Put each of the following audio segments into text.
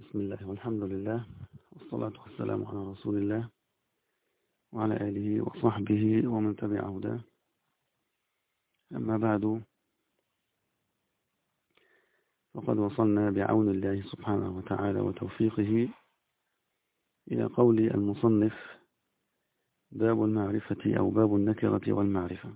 بسم الله والحمد لله والصلاة والسلام على رسول الله وعلى آله وصحبه ومن تبع هداه. أما بعد، فقد وصلنا بعون الله سبحانه وتعالى وتوفيقه إلى قول المصنف: باب المعرفة أو باب النكرة والمعرفة.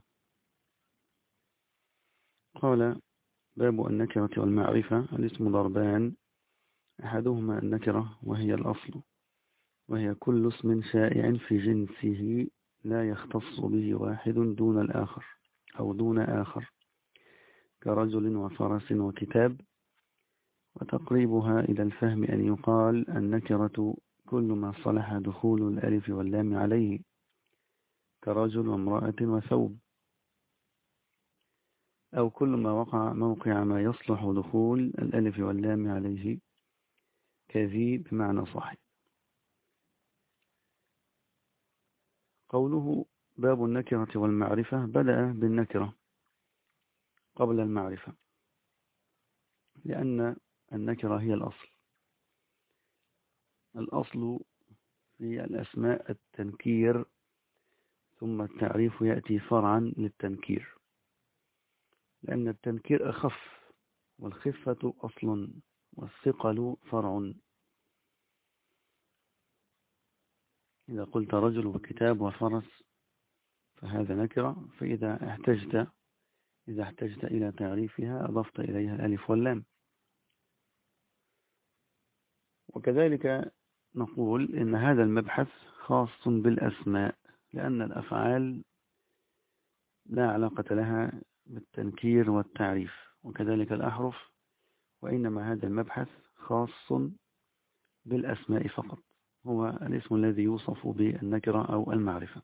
قال: باب النكرة والمعرفة. الاسم ضربان، أحدهما النكرة وهي الأصل، وهي كل اسم شائع في جنسه لا يختص به واحد دون الآخر أو دون آخر، كرجل وفرس وكتاب. وتقريبها إلى الفهم أن يقال النكرة كل ما صلح دخول الألف واللام عليه، كرجل وامرأة وثوب، أو كل ما وقع موقع ما يصلح دخول الألف واللام عليه، كذي بمعنى صحيح. قوله باب النكرة والمعرفة بدأ بالنكرة قبل المعرفة، لأن النكرة هي الأصل. الأصل في الأسماء التنكير، ثم التعريف يأتي فرعا للتنكير، لأن التنكير أخف، والخفة أصل، والثقل فرع. إذا قلت رجل وكتاب وفرس فهذا نكرة، فإذا احتجت إلى تعريفها أضفت إليها الألف واللام. وكذلك نقول إن هذا المبحث خاص بالأسماء، لأن الأفعال لا علاقة لها بالتنكير والتعريف، وكذلك الأحرف، وإنما هذا المبحث خاص بالأسماء فقط، هو الاسم الذي يوصف بالنكرة أو المعرفة.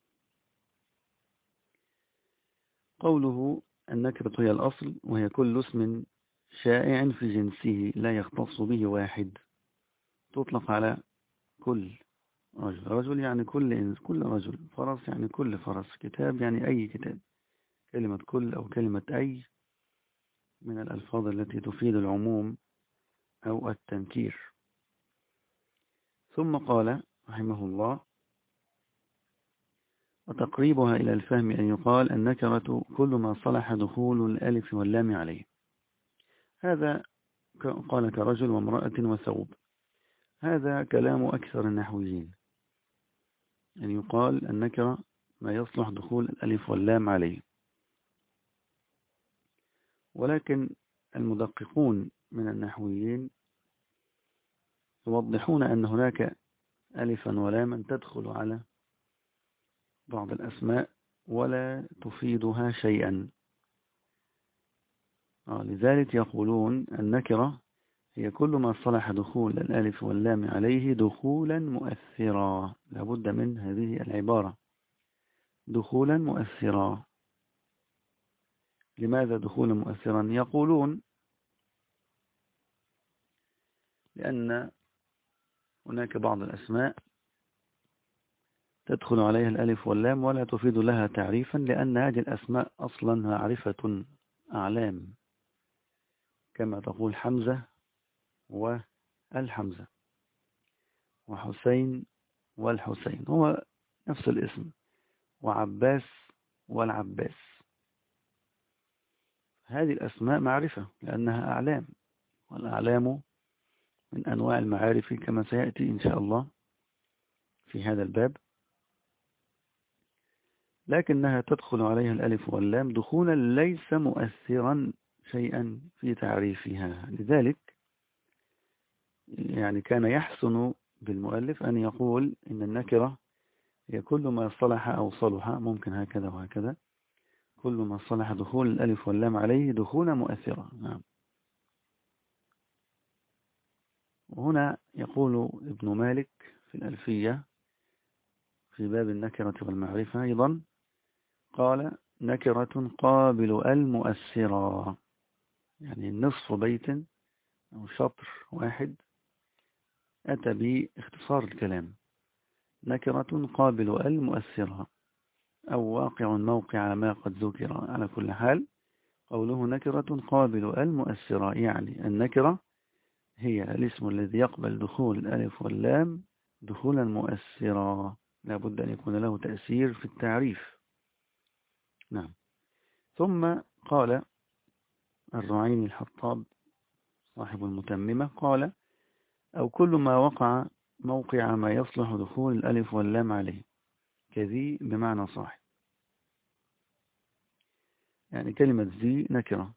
قوله النكرة هي الأصل، وهي كل اسم شائع في جنسه لا يختص به واحد. تطلق على كل رجل، رجل يعني كل رجل، فرس يعني كل فرس، كتاب يعني أي كتاب. كلمة كل أو كلمة أي من الألفاظ التي تفيد العموم أو التنكير. ثم قال رحمه الله: وتقريبها إلى الفهم أن يقال النكرة كل ما صلح دخول الألف واللام عليه. هذا قال كرجل وامرأة وثوب. هذا كلام أكثر النحويين، أن يقال النكرة ما يصلح دخول الألف واللام عليه. ولكن المدققون من النحويين يوضحون أن هناك ألفا ولاما تدخل على بعض الأسماء ولا تفيدها شيئا. لذلك يقولون النكرة هي كل ما صلح دخول الألف واللام عليه دخولا مؤثرا. لابد من هذه العبارة، دخولا مؤثرا. لماذا دخولا مؤثرا؟ يقولون لأن هناك بعض الأسماء تدخل عليها الألف واللام ولا تفيد لها تعريفا، لأن هذه الأسماء أصلا معرفة أعلام، كما تقول حمزة والحمزة، وحسين والحسين، هو نفس الاسم، وعباس والعباس. هذه الأسماء معرفة لأنها أعلام، والأعلام من أنواع المعارف كما سيأتي إن شاء الله في هذا الباب، لكنها تدخل عليها الألف واللام دخولا ليس مؤثرا شيئا في تعريفها. لذلك يعني كان يحسن بالمؤلف أن يقول إن النكرة هي كل ما صلح أو صلح، ممكن هكذا وهكذا، كل ما صلح دخول الألف واللام عليه دخولا مؤثرا. نعم. وهنا يقول ابن مالك في الألفية في باب النكرة والمعرفة أيضا، قال: نكرة قابل المؤثرة، يعني نصف بيت أو شطر واحد أتى باختصار الكلام. نكرة قابل المؤثرة، أو واقع موقع ما قد ذكر. على كل حال قوله نكرة قابل المؤثرة، يعني النكرة هي الاسم الذي يقبل دخول الألف واللام دخولا مؤثرا، لا بد أن يكون له تأثير في التعريف. نعم. ثم قال الرعيني الحطاب صاحب المتممة، قال: أو كل ما وقع موقع ما يصلح دخول الألف واللام عليه، كذي بمعنى صاحب. يعني كلمة ذي نكرة،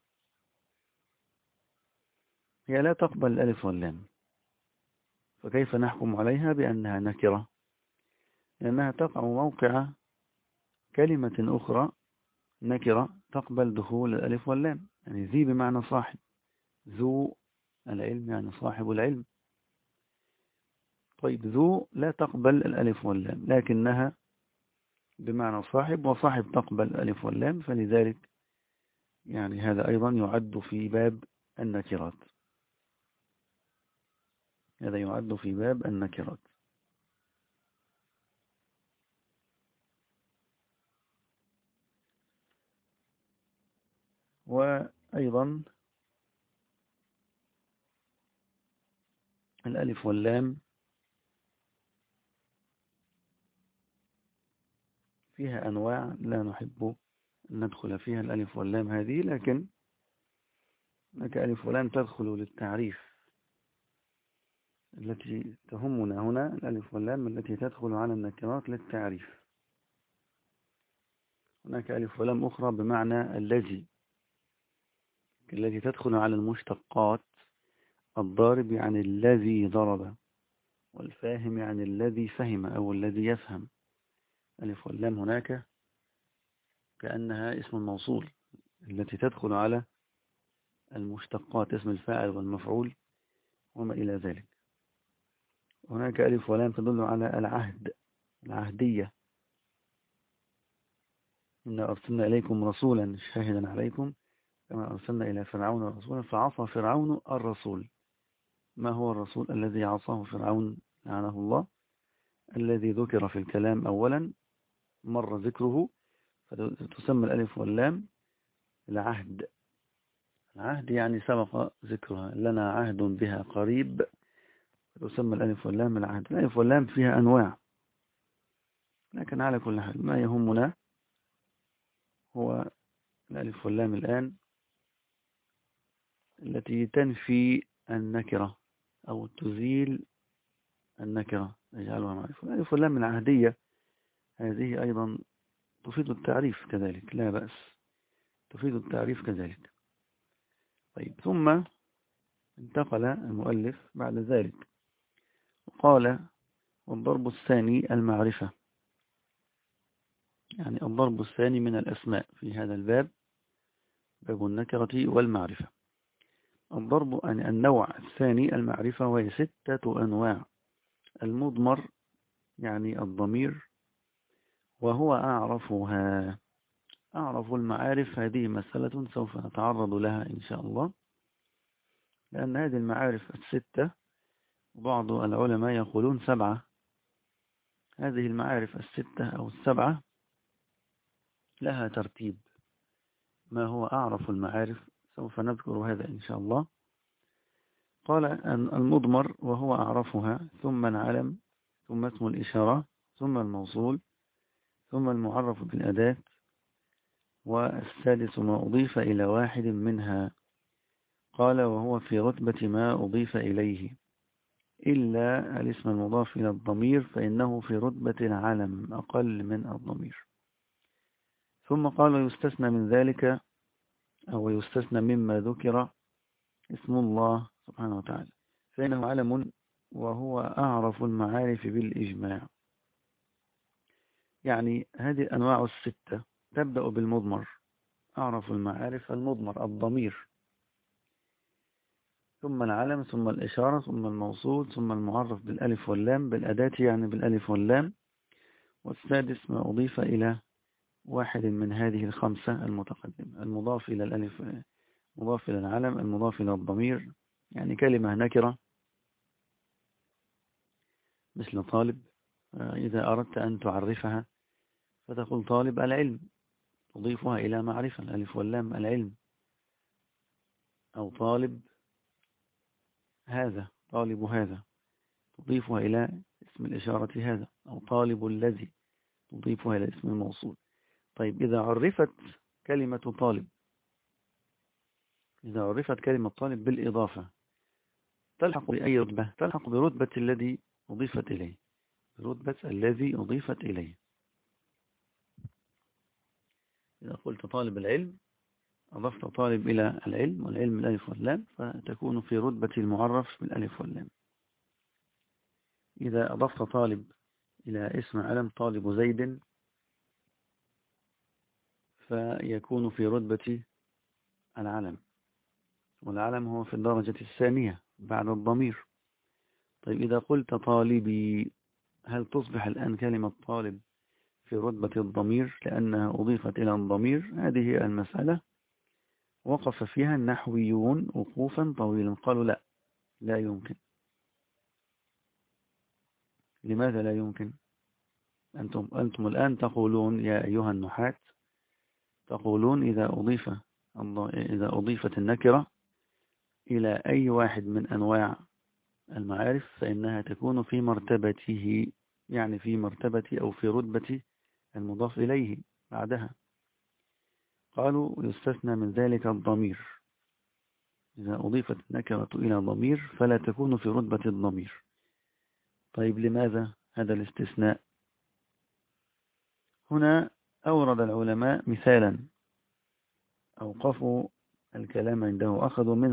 هي لا تقبل الألف واللام، فكيف نحكم عليها بأنها نكرة؟ لأنها تقع موقع كلمة أخرى نكرة تقبل دخول الألف واللام. يعني ذي بمعنى صاحب، ذو العلم يعني صاحب العلم. طيب ذو لا تقبل الألف واللام، لكنها بمعنى صاحب، وصاحب تقبل الألف واللام، فلذلك يعني هذا أيضا يعد في باب النكرات. هذا يعد في باب النكرات. وأيضا الألف واللام فيها أنواع لا نحب أن ندخل فيها الألف واللام هذه، لكن هناك ألف واللام تدخل للتعريف. التي تهمنا هنا الألف واللام التي تدخل على النكرات للتعريف. هناك ألف ولام أخرى بمعنى الذي، التي تدخل على المشتقات. الضارب يعني الذي ضرب، والفاهم يعني الذي فهم أو الذي يفهم. ألف واللام هناك كأنها اسم الموصول التي تدخل على المشتقات، اسم الفاعل والمفعول وما إلى ذلك. هناك ألف ولام تدل على العهد، العهدية. إنا أرسلنا إليكم رسولا شاهدا عليكم كما أرسلنا إلى فرعون رسولا فعصى فرعون الرسول. ما هو الرسول الذي عصاه فرعون لعنه الله؟ الذي ذكر في الكلام أولا مر ذكره، فتسمى الألف واللام العهد. العهد يعني سبق ذكرها، لنا عهد بها قريب، فتسمى الألف واللام العهد. الألف واللام فيها أنواع، لكن على كل حال ما يهمنا هو الألف واللام الآن التي تنفي النكرة أو تزيل النكرة نجعلها معرفة. الألف واللام العهدية هذه أيضا تفيد التعريف كذلك، لا بأس، تفيد التعريف كذلك. طيب، ثم انتقل المؤلف بعد ذلك وقال: والضرب الثاني المعرفة. يعني الضرب الثاني من الأسماء في هذا الباب، باب النكرة والمعرفة. الضرب يعني النوع الثاني المعرفة، وهي 6 أنواع. المضمر يعني الضمير، وهو أعرفها. أعرف المعارف هذه مسألة سوف نتعرض لها إن شاء الله، لأن هذه المعارف 6، بعض العلماء يقولون 7. هذه المعارف 6 أو 7 لها ترتيب. ما هو أعرف المعارف؟ سوف نذكر هذا إن شاء الله. قال أن المضمر وهو أعرفها، ثم العلم، ثم اسم الإشارة، ثم الموصول، ثم المعرف بالأداة، والسادس ما أضيف إلى واحد منها. قال: وهو في رتبة ما أضيف إليه، إلا الاسم المضاف إلى الضمير فإنه في رتبة العلم أقل من الضمير. ثم قال: يستثنى من ذلك أو يستثنى مما ذكر اسم الله سبحانه وتعالى، فإنه علم وهو أعرف المعارف بالإجماع. يعني هذه الأنواع 6 تبدأ بالمضمر. أعرف المعارف المضمر الضمير، ثم العلم، ثم الإشارة، ثم الموصول، ثم المعرف بالألف واللام، بالأداة يعني بالألف واللام، والسادس ما أضيف إلى واحد من هذه ال5 المتقدمة: المضاف إلى الألف، مضاف إلى العلم، المضاف إلى الضمير. يعني كلمة نكرة مثل طالب، إذا أردت أن تعرفها فتقول طالب العلم، تضيفها إلى معرفة، الألف واللام العلم. أو طالب هذا، طالب هذا تضيفها إلى اسم الإشارة هذا، أو طالب الذي تضيفها إلى اسم الموصول. طيب إذا عرفت كلمة طالب، إذا عرفت كلمة طالب بالإضافة تلحق بأي رتبة؟ تلحق برتبة الذي أضيفت إليه، برتبة الذي أضيفت إليه. إذا قلت طالب العلم أضفت طالب إلى العلم، والعلم الألف واللام، فتكون في رتبة المعرف بالألف واللام. إذا أضفت طالب إلى اسم علم طالب زيد فيكون في رتبة العلم، والعلم هو في الدرجة الثانية بعد الضمير. طيب إذا قلت طالبي، هل تصبح الآن كلمة طالب في رتبة الضمير لأنها أضيفت إلى الضمير؟ هذه المسألة وقف فيها النحويون وقوفا طويلا، قالوا لا، لا يمكن. لماذا لا يمكن؟ أنتم الآن تقولون يا أيها النحاة، تقولون إذا أضيفت النكرة إلى أي واحد من أنواع المعارف فإنها تكون في مرتبته، يعني في مرتبة أو في رتبة المضاف إليه بعدها. قالوا يستثنى من ذلك الضمير، إذا أضيفت النكرة إلى ضمير فلا تكون في رتبة الضمير. طيب لماذا هذا الاستثناء؟ هنا أورد العلماء مثالا أوقفوا الكلام عنده،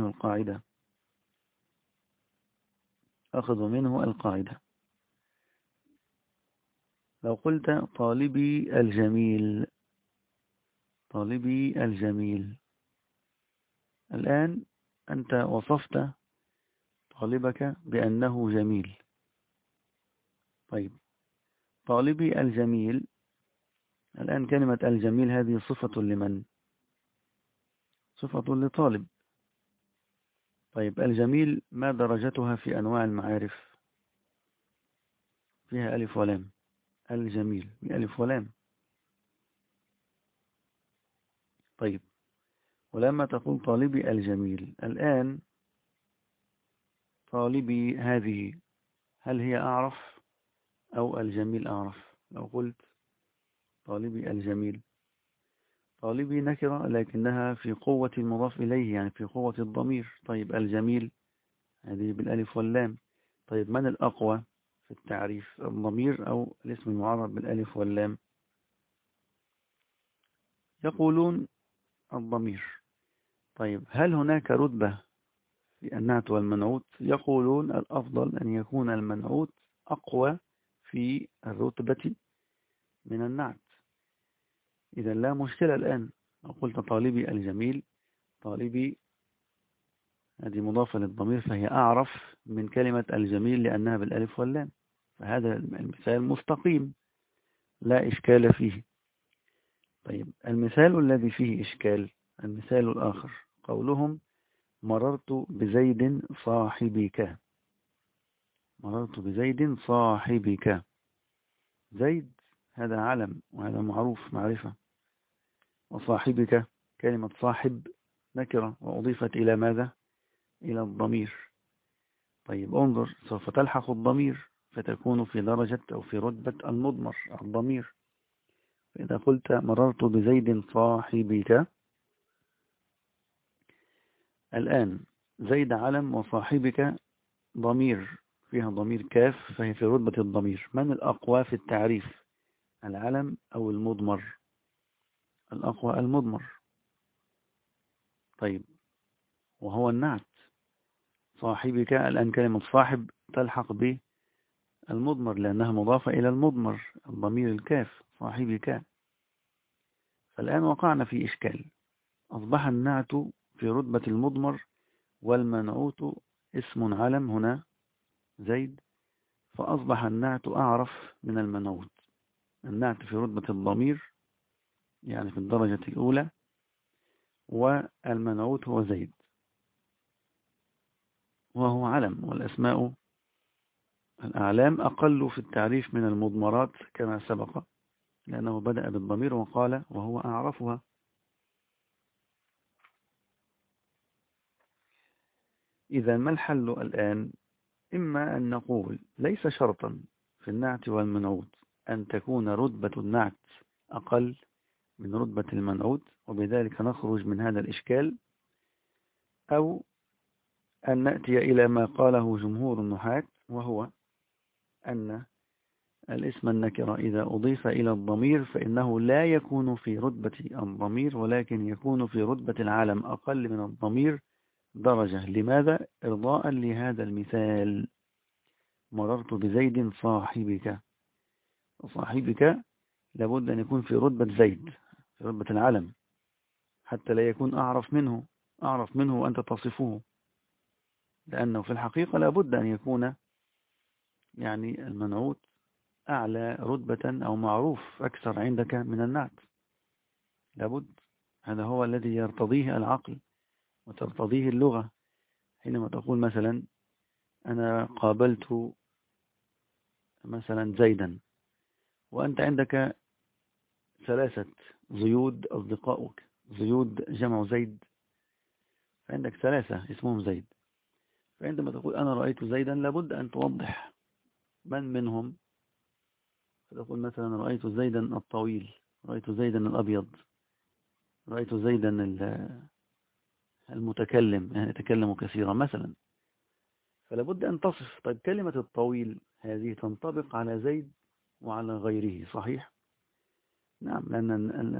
أخذوا منه القاعدة. لو قلت طالبي الجميل، طالبي الجميل، الآن أنت وصفت طالبك بأنه جميل. طيب طالبي الجميل، الآن كلمة الجميل هذه صفة لمن؟ صفة لطالب. طيب الجميل ما درجتها في أنواع المعارف؟ فيها ألف ولام، الجميل بألف ولام. طيب ولما تقول طالبي الجميل، الآن طالبي هذه هل هي أعرف أو الجميل أعرف؟ لو قلت طالبي الجميل، طالبي نكرة لكنها في قوة المضاف إليه، يعني في قوة الضمير. طيب الجميل هذه بالألف واللام. طيب من الأقوى في التعريف، الضمير أو الاسم المعرب بالألف واللام؟ يقولون الضمير. طيب هل هناك رتبة في النعت والمنعوت؟ يقولون الأفضل أن يكون المنعوت أقوى في الرتبة من النعت. إذا لا مشكلة الآن، لو قلت طالبي الجميل، طالبي هذه مضافة للضمير فهي أعرف من كلمة الجميل لأنها بالألف واللام، فهذا المثال مستقيم لا إشكال فيه. طيب المثال الذي فيه إشكال، المثال الآخر، قولهم مررت بزيد صاحبك، مررت بزيد صاحبك. زيد هذا علم وهذا معروف معرفة، وصاحبك كلمة صاحب نكرة وأضيفت إلى ماذا؟ إلى الضمير. طيب انظر، سوف تلحق الضمير فتكون في درجة أو في رتبة المضمر الضمير. فإذا قلت مررت بزيد صاحبك، الآن زيد علم وصاحبك ضمير، فيها ضمير كاف، فهي في رتبة الضمير. من الأقوى في التعريف، العلم أو المضمر؟ الأقوى المضمر. طيب وهو النعت صاحبك، الآن كلمة صاحب تلحق بالمضمر لأنها مضافة إلى المضمر الضمير الكاف صاحبك. فالآن وقعنا في إشكال، أصبح النعت في رتبة المضمر والمنعوت اسم علم هنا زيد، فأصبح النعت أعرف من المنعوت. النعت في رتبة الضمير يعني في الدرجة الأولى، والمنعوت هو زيد وهو علم، والأسماء الأعلام أقل في التعريف من المضمرات كما سبق، لأنه بدأ بالضمير وقال وهو أعرفها. إذا ما الحل الآن؟ إما أن نقول ليس شرطا في النعت والمنعوت أن تكون رتبة النعت أقل من رتبة المنعوت، وبذلك نخرج من هذا الإشكال، أو أن نأتي إلى ما قاله جمهور النحاة، وهو أن الاسم النكرة إذا أضيف إلى الضمير فإنه لا يكون في رتبة الضمير، ولكن يكون في رتبة العالم أقل من الضمير درجة. لماذا؟ إرضاء لهذا المثال: مررت بزيد صاحبك. وصاحبك لابد أن يكون في رتبة زيد، في رتبة العلم، حتى لا يكون أعرف منه وأنت تصفه، لأنه في الحقيقة لابد أن يكون يعني المنعوت أعلى رتبة أو معروف أكثر عندك من النعت، لابد. هذا هو الذي يرتضيه العقل وترتضيه اللغة. حينما تقول مثلا أنا قابلت مثلا زيدا، وأنت عندك 3 زيود أصدقائك، زيود جمع زيد، فعندك 3 اسمهم زيد، فعندما تقول أنا رأيت زيدا لابد أن توضح من منهم، فتقول مثلا رأيت زيدا الطويل، رأيت زيدا الأبيض، رأيت زيدا المتكلم، يعني يتكلم كثيرا مثلا، فلابد أن تصف. طيب كلمة الطويل هذه تنطبق على زيد وعلى غيره، صحيح؟ نعم، لأن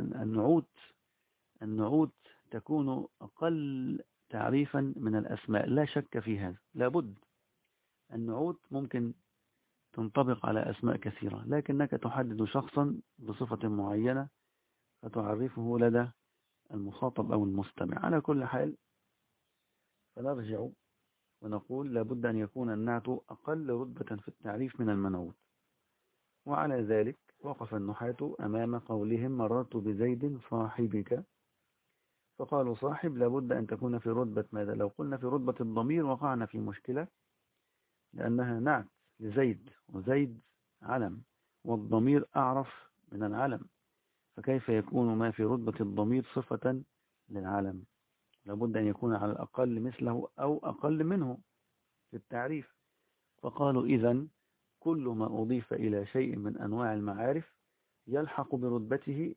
النعوت تكون أقل تعريفا من الأسماء، لا شك في هذا، لابد. النعوت ممكن تنطبق على أسماء كثيرة، لكنك تحدد شخصا بصفة معينة فتعرفه لدى المخاطب أو المستمع. على كل حال، فنرجع ونقول لابد أن يكون النعت أقل رتبة في التعريف من المنعوت. وعلى ذلك وقف النحاة أمام قولهم مررت بزيد صاحبك، فقالوا صاحب لابد أن تكون في رتبة ماذا؟ لو قلنا في رتبة الضمير وقعنا في مشكلة، لأنها نعت لزيد، وزيد علم، والضمير أعرف من العلم، فكيف يكون ما في رتبة الضمير صفة للعلم؟ لابد أن يكون على الأقل مثله أو أقل منه في التعريف. فقالوا إذن كل ما أضيف إلى شيء من أنواع المعارف يلحق برتبته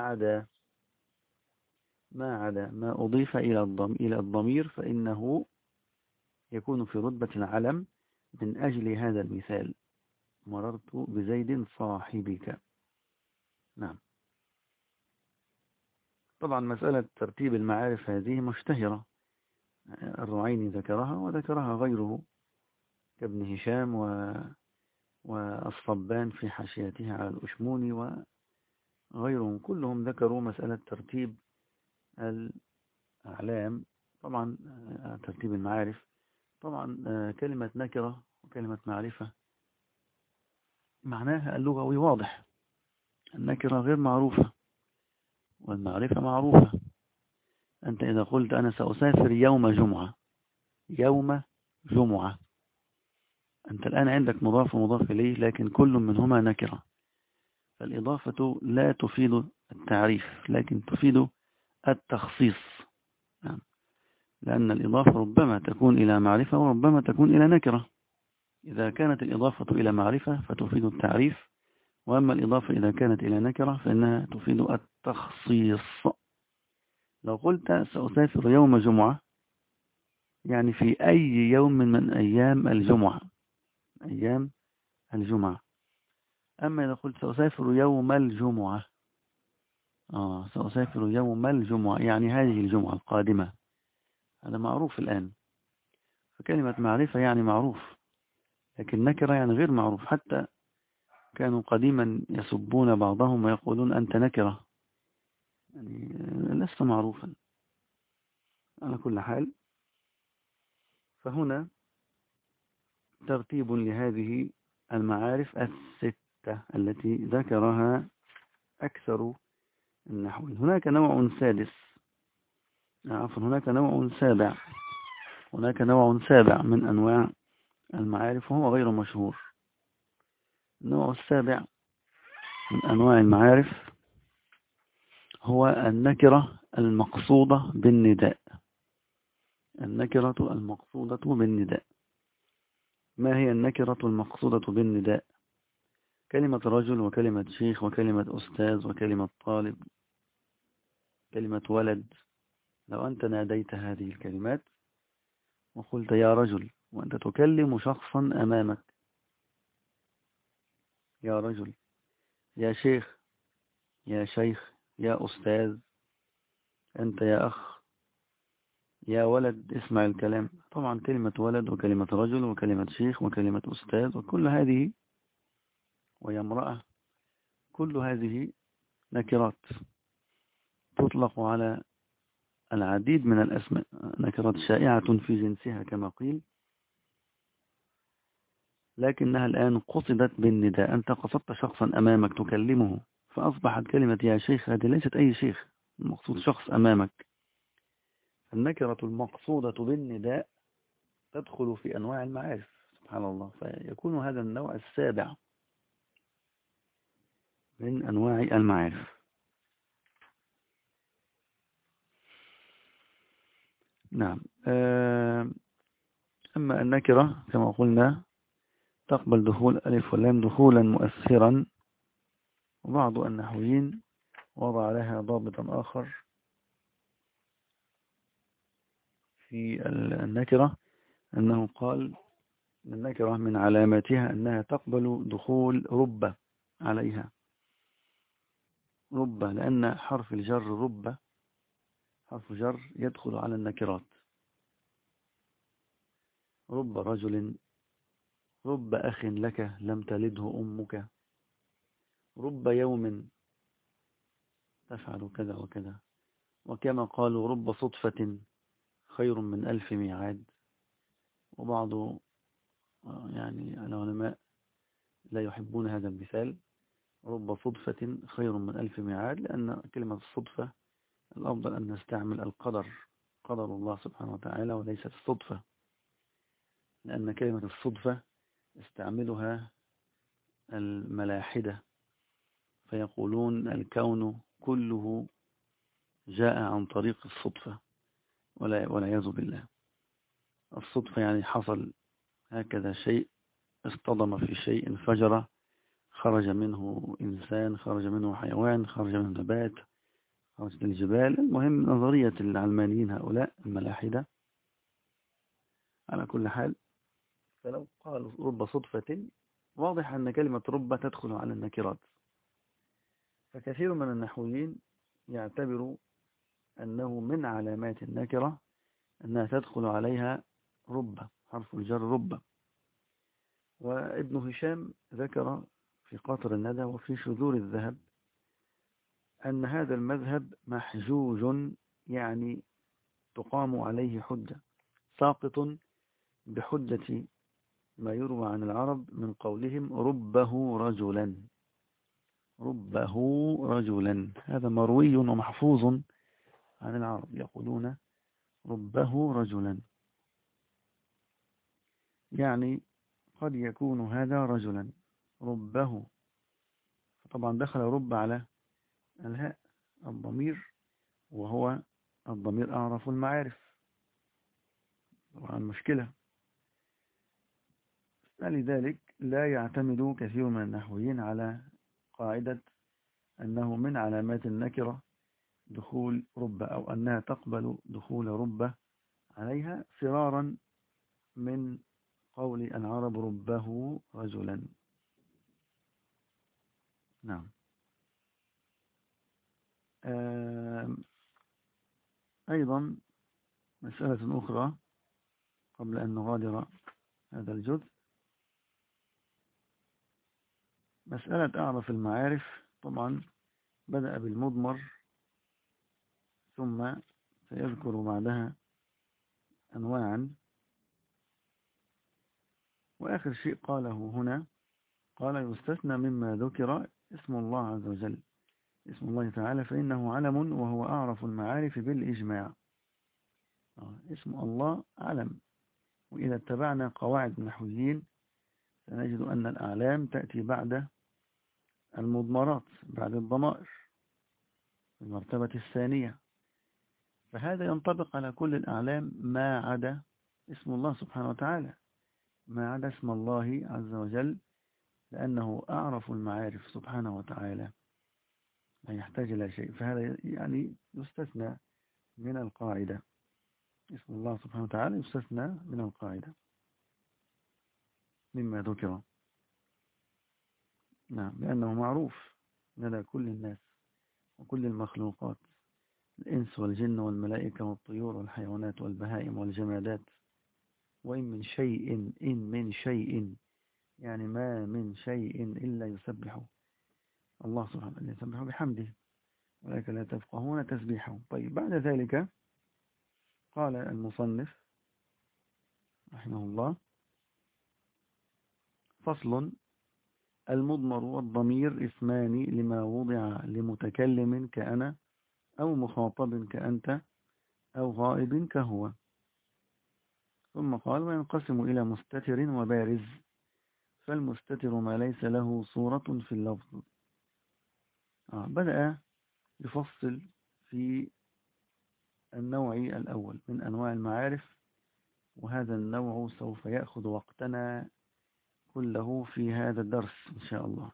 ما أضيف إلى الضمير فإنه يكون في رتبة العلم، من أجل هذا المثال مررت بزيد صاحبك. نعم. طبعا مسألة ترتيب المعارف هذه مشتهرة، الرعيني ذكرها وذكرها غيره كابن هشام والصبان في حاشيته على الأشموني، وغيرهم كلهم ذكروا مسألة ترتيب الأعلام. طبعا ترتيب المعارف، طبعا كلمة نكرة وكلمة معرفة معناها اللغوي واضح، النكرة غير معروفة والمعرفة معروفة. أنت إذا قلت أنا سأسافر يوم جمعة، أنت الآن عندك مضاف ومضاف إليه، لكن كل منهما نكرة، فالإضافة لا تفيد التعريف لكن تفيد التخصيص. يعني لأن الإضافة ربما تكون إلى معرفة وربما تكون إلى نكرة. إذا كانت الإضافة إلى معرفة فتفيد التعريف، وأما الإضافة إذا كانت إلى نكرة فإنها تفيد التخصيص. لو قلت سأسافر يوم جمعة، يعني في أي يوم من أيام الجمعة. أما إذا قلت سأسافر يوم الجمعة، سأسافر يوم الجمعة يعني هذه الجمعة القادمة، هذا معروف الآن. فكلمة معرفة يعني معروف، لكن نكرة يعني غير معروف. حتى كانوا قديما يسبون بعضهم ويقولون أنت نكرة، يعني لست معروفا. على كل حال، فهنا ترتيب لهذه المعارف 6 التي ذكرها أكثر النحويين. هناك نوع سادس، هناك نوع سابع، من أنواع المعارف وهو غير مشهور. النوع السابع من أنواع المعارف هو النكرة المقصودة بالنداء. النكرة المقصودة بالنداء. ما هي النكرة المقصودة بالنداء؟ كلمة رجل وكلمة شيخ وكلمة أستاذ وكلمة طالب، كلمة ولد. لو أنت ناديت هذه الكلمات وقلت يا رجل وأنت تكلم شخصا أمامك، يا رجل، يا شيخ، يا شيخ، يا أستاذ، أنت يا أخ، يا ولد، اسمع الكلام. طبعا كلمة ولد وكلمة رجل وكلمة شيخ وكلمة أستاذ وكل هذه، ويا امرأة، كل هذه نكرات تطلق على العديد من الأسماء، نكرات شائعة في جنسها كما قيل، لكنها الآن قصدت بالنداء. أنت قصدت شخصا أمامك تكلمه، فأصبحت كلمة يا شيخ هذه ليست أي شيخ، المقصود شخص أمامك. النكرة المقصودة بالنداء تدخل في أنواع المعارف، سبحان الله، فيكون هذا النوع السابع من أنواع المعارف. نعم. أما النكرة كما قلنا تقبل دخول ألف واللام دخولا مؤثرا، وبعض النحويين وضع لها ضابطا آخر في النكرة، أنه قال النكرة من علاماتها أنها تقبل دخول رب عليها، رب، لأن حرف الجر رب حرف جر يدخل على النكرات. رب رجل، رب أخ لك لم تلده أمك، رب يوم تفعل كذا وكذا. وكما قالوا رب صدفة خير من ألف ميعاد. وبعض يعني العلماء لا يحبون هذا المثال، رب صدفة خير من ألف ميعاد، لأن كلمة الصدفة الأفضل أن نستعمل القدر، قدر الله سبحانه وتعالى، وليست الصدفة، لأن كلمة الصدفة استعملها الملاحدة، فيقولون الكون كله جاء عن طريق الصدفة، والعياذ بالله. الصدفة يعني حصل هكذا شيء، اصطدم في شيء انفجر، خرج منه إنسان، خرج منه حيوان، خرج منه نبات، خرجت الجبال. المهم نظرية العلمانيين هؤلاء الملاحدة. على كل حال، فلو قالوا رب صدفة، واضح أن كلمة رب تدخل على النكرات، فكثير من النحويين يعتبر أنه من علامات النكرة أنها تدخل عليها رب، حرف الجر رب. وابن هشام ذكر في قطر الندى وفي شذور الذهب أن هذا المذهب محجوج، يعني تقام عليه حجة، ساقط بحجة ما يروى عن العرب من قولهم ربه رجلا، ربه رجلا. هذا مروي ومحفوظ عن العرب، يقولون ربه رجلا، يعني قد يكون هذا رجلا ربه. طبعا دخل رب على الهاء الضمير، وهو الضمير أعرف المعارف، طبعا مشكلة. لذلك لا يعتمد كثير من النحويين على قاعدة أنه من علامات النكرة دخول رب، أو أنها تقبل دخول رب عليها، فرارا من قول العرب ربه رجلا. نعم. أيضا مسألة أخرى قبل أن نغادر هذا الجزء، مسألة أعرف المعارف. طبعا بدأ بالمضمر ثم سيذكر بعدها أنواعا، وآخر شيء قاله هنا قال يستثنى مما ذكر اسم الله عز وجل، اسم الله تعالى، فإنه علم وهو أعرف المعارف بالإجماع. اسم الله علم، وإذا اتبعنا قواعد النحويين سنجد أن الأعلام تأتي بعد المضمرات، بعد الضمائر، المرتبة الثانية. فهذا ينطبق على كل الأعلام ما عدا اسم الله سبحانه وتعالى، ما عدا اسم الله عز وجل، لأنه أعرف المعارف سبحانه وتعالى، لا يحتاج إلى شيء. فهذا يعني يستثنى من القاعدة، اسم الله سبحانه وتعالى يستثنى من القاعدة مما ذكر. نعم، لأنه معروف لدى كل الناس وكل المخلوقات، الإنس والجن والملائكة والطيور والحيوانات والبهائم والجمادات. وإن من شيء، إن من شيء يعني ما من شيء إلا يسبح الله سبحانه وتعالى، يسبح بحمده ولكن لا تفقهون تسبيحه. طيب، بعد ذلك قال المصنف رحمه الله: فصل: المضمر والضمير اسمان لما وضع لمتكلم كأنا، أو مخاطب كأنت، أو غائب كهو. ثم قال: وينقسم إلى مستتر وبارز. فالمستتر ما ليس له صورة في اللفظ. بدأ يفصل في النوع الأول من أنواع المعارف، وهذا النوع سوف يأخذ وقتنا كله في هذا الدرس إن شاء الله.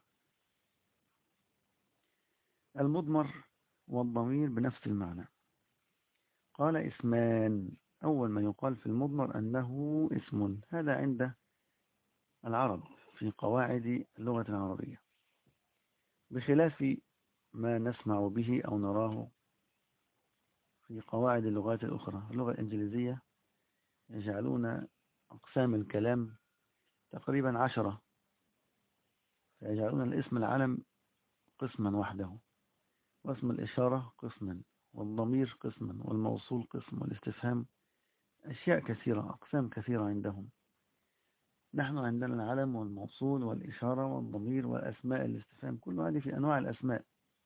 المضمر والضمير بنفس المعنى. قال: اسمان. أول ما يقال في المضمر أنه اسم، هذا عند العرب في قواعد اللغة العربية، بخلاف ما نسمع به أو نراه في قواعد اللغات الأخرى. اللغة الإنجليزية يجعلون أقسام الكلام تقريبا 10، فيجعلون الاسم العلم قسما وحده، واسم الإشارة قسما، والضمير قسما، والموصول قسم، والاستفهام، أشياء كثيرة، أقسام كثيرة عندهم. نحن عندنا العلم والموصول والإشارة والضمير والأسماء، الاستفهام، كل هذه في أنواع الأسماء،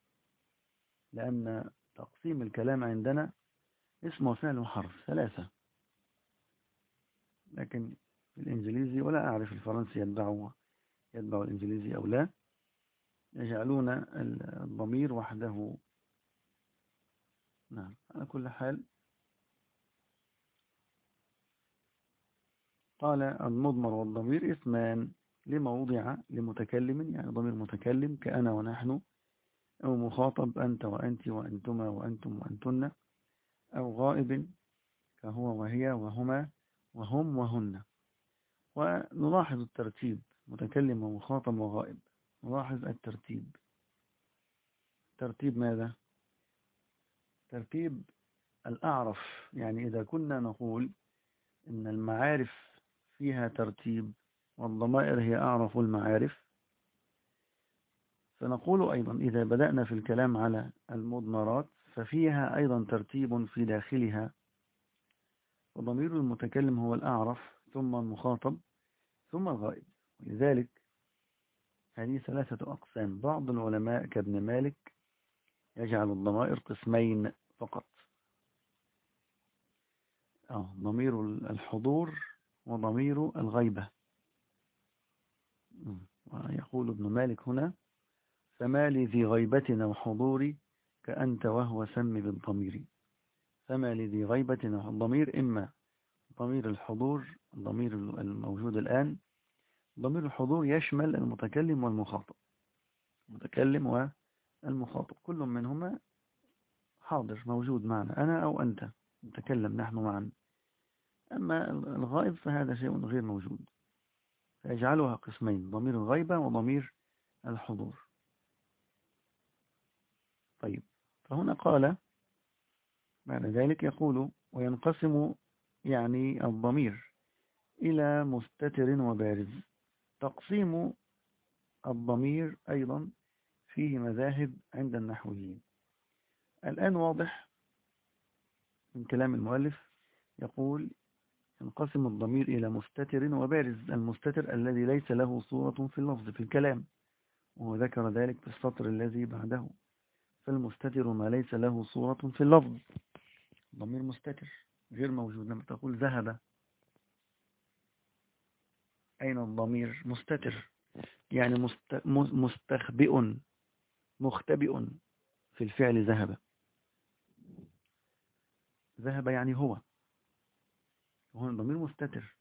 لأن تقسيم الكلام عندنا اسم وفعل وحرف 3. لكن في الإنجليزي، ولا أعرف الفرنسي يتبع الإنجليزي أو لا، يجعلون الضمير وحده. نعم، على كل حال. قال: المضمر والضمير اسمان لما وضع لمتكلم، يعني ضمير متكلم كأنا ونحن، أو مخاطب أنت وأنت وأنتما وأنتم وأنتن، أو غائب كهو وهي وهما وهم وهن. ونلاحظ الترتيب: متكلم ومخاطب وغائب. نلاحظ الترتيب. ترتيب ماذا؟ ترتيب الأعرف. يعني إذا كنا نقول إن المعارف فيها ترتيب والضمائر هي أعرف المعارف، فنقول أيضا إذا بدأنا في الكلام على المضمرات ففيها أيضا ترتيب في داخلها، وضمير المتكلم هو الأعرف، ثم المخاطب، ثم الغائب. لذلك هذه 3 أقسام. بعض العلماء كابن مالك يجعل الضمائر قسمين فقط: ضمير الحضور وضمير الغيبة. ويقول ابن مالك هنا: فما لذي غيبتنا وحضوري كأنت وهو سم بالضمير. فما لذي غيبتنا، الضمير إما ضمير الحضور، الضمير الموجود الآن. ضمير الحضور يشمل المتكلم والمخاطب، المتكلم والمخاطب كل منهما حاضر موجود معنا، أنا أو أنت نتكلم نحن معا. أما الغائب فهذا شيء غير موجود، فيجعلها قسمين: ضمير الغيبة وضمير الحضور. طيب، فهنا قال بعد ذلك يقول: وينقسم يعني الضمير إلى مستتر وبارز. تقسيم الضمير أيضا فيه مذاهب عند النحويين. الآن واضح من كلام المؤلف، يقول: ينقسم الضمير إلى مستتر وبارز. المستتر الذي ليس له صورة في اللفظ في الكلام، وهو ذكر ذلك في السطر الذي بعده: فالمستتر ما ليس له صورة في اللفظ. ضمير مستتر غير موجود. لما تقول ذهب، أين الضمير؟ مستتر، يعني مستخبئ، مختبئ في الفعل ذهب. ذهب يعني هو ضمير مستتر.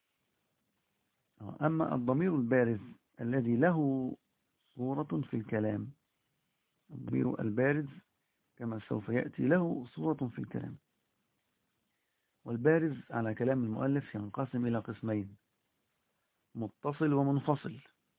أما الضمير البارز الذي له صورة في الكلام، الضمير البارز كما سوف يأتي له صورة في الكلام. والبارز على كلام المؤلف ينقسم إلى قسمين: متصل ومنفصل.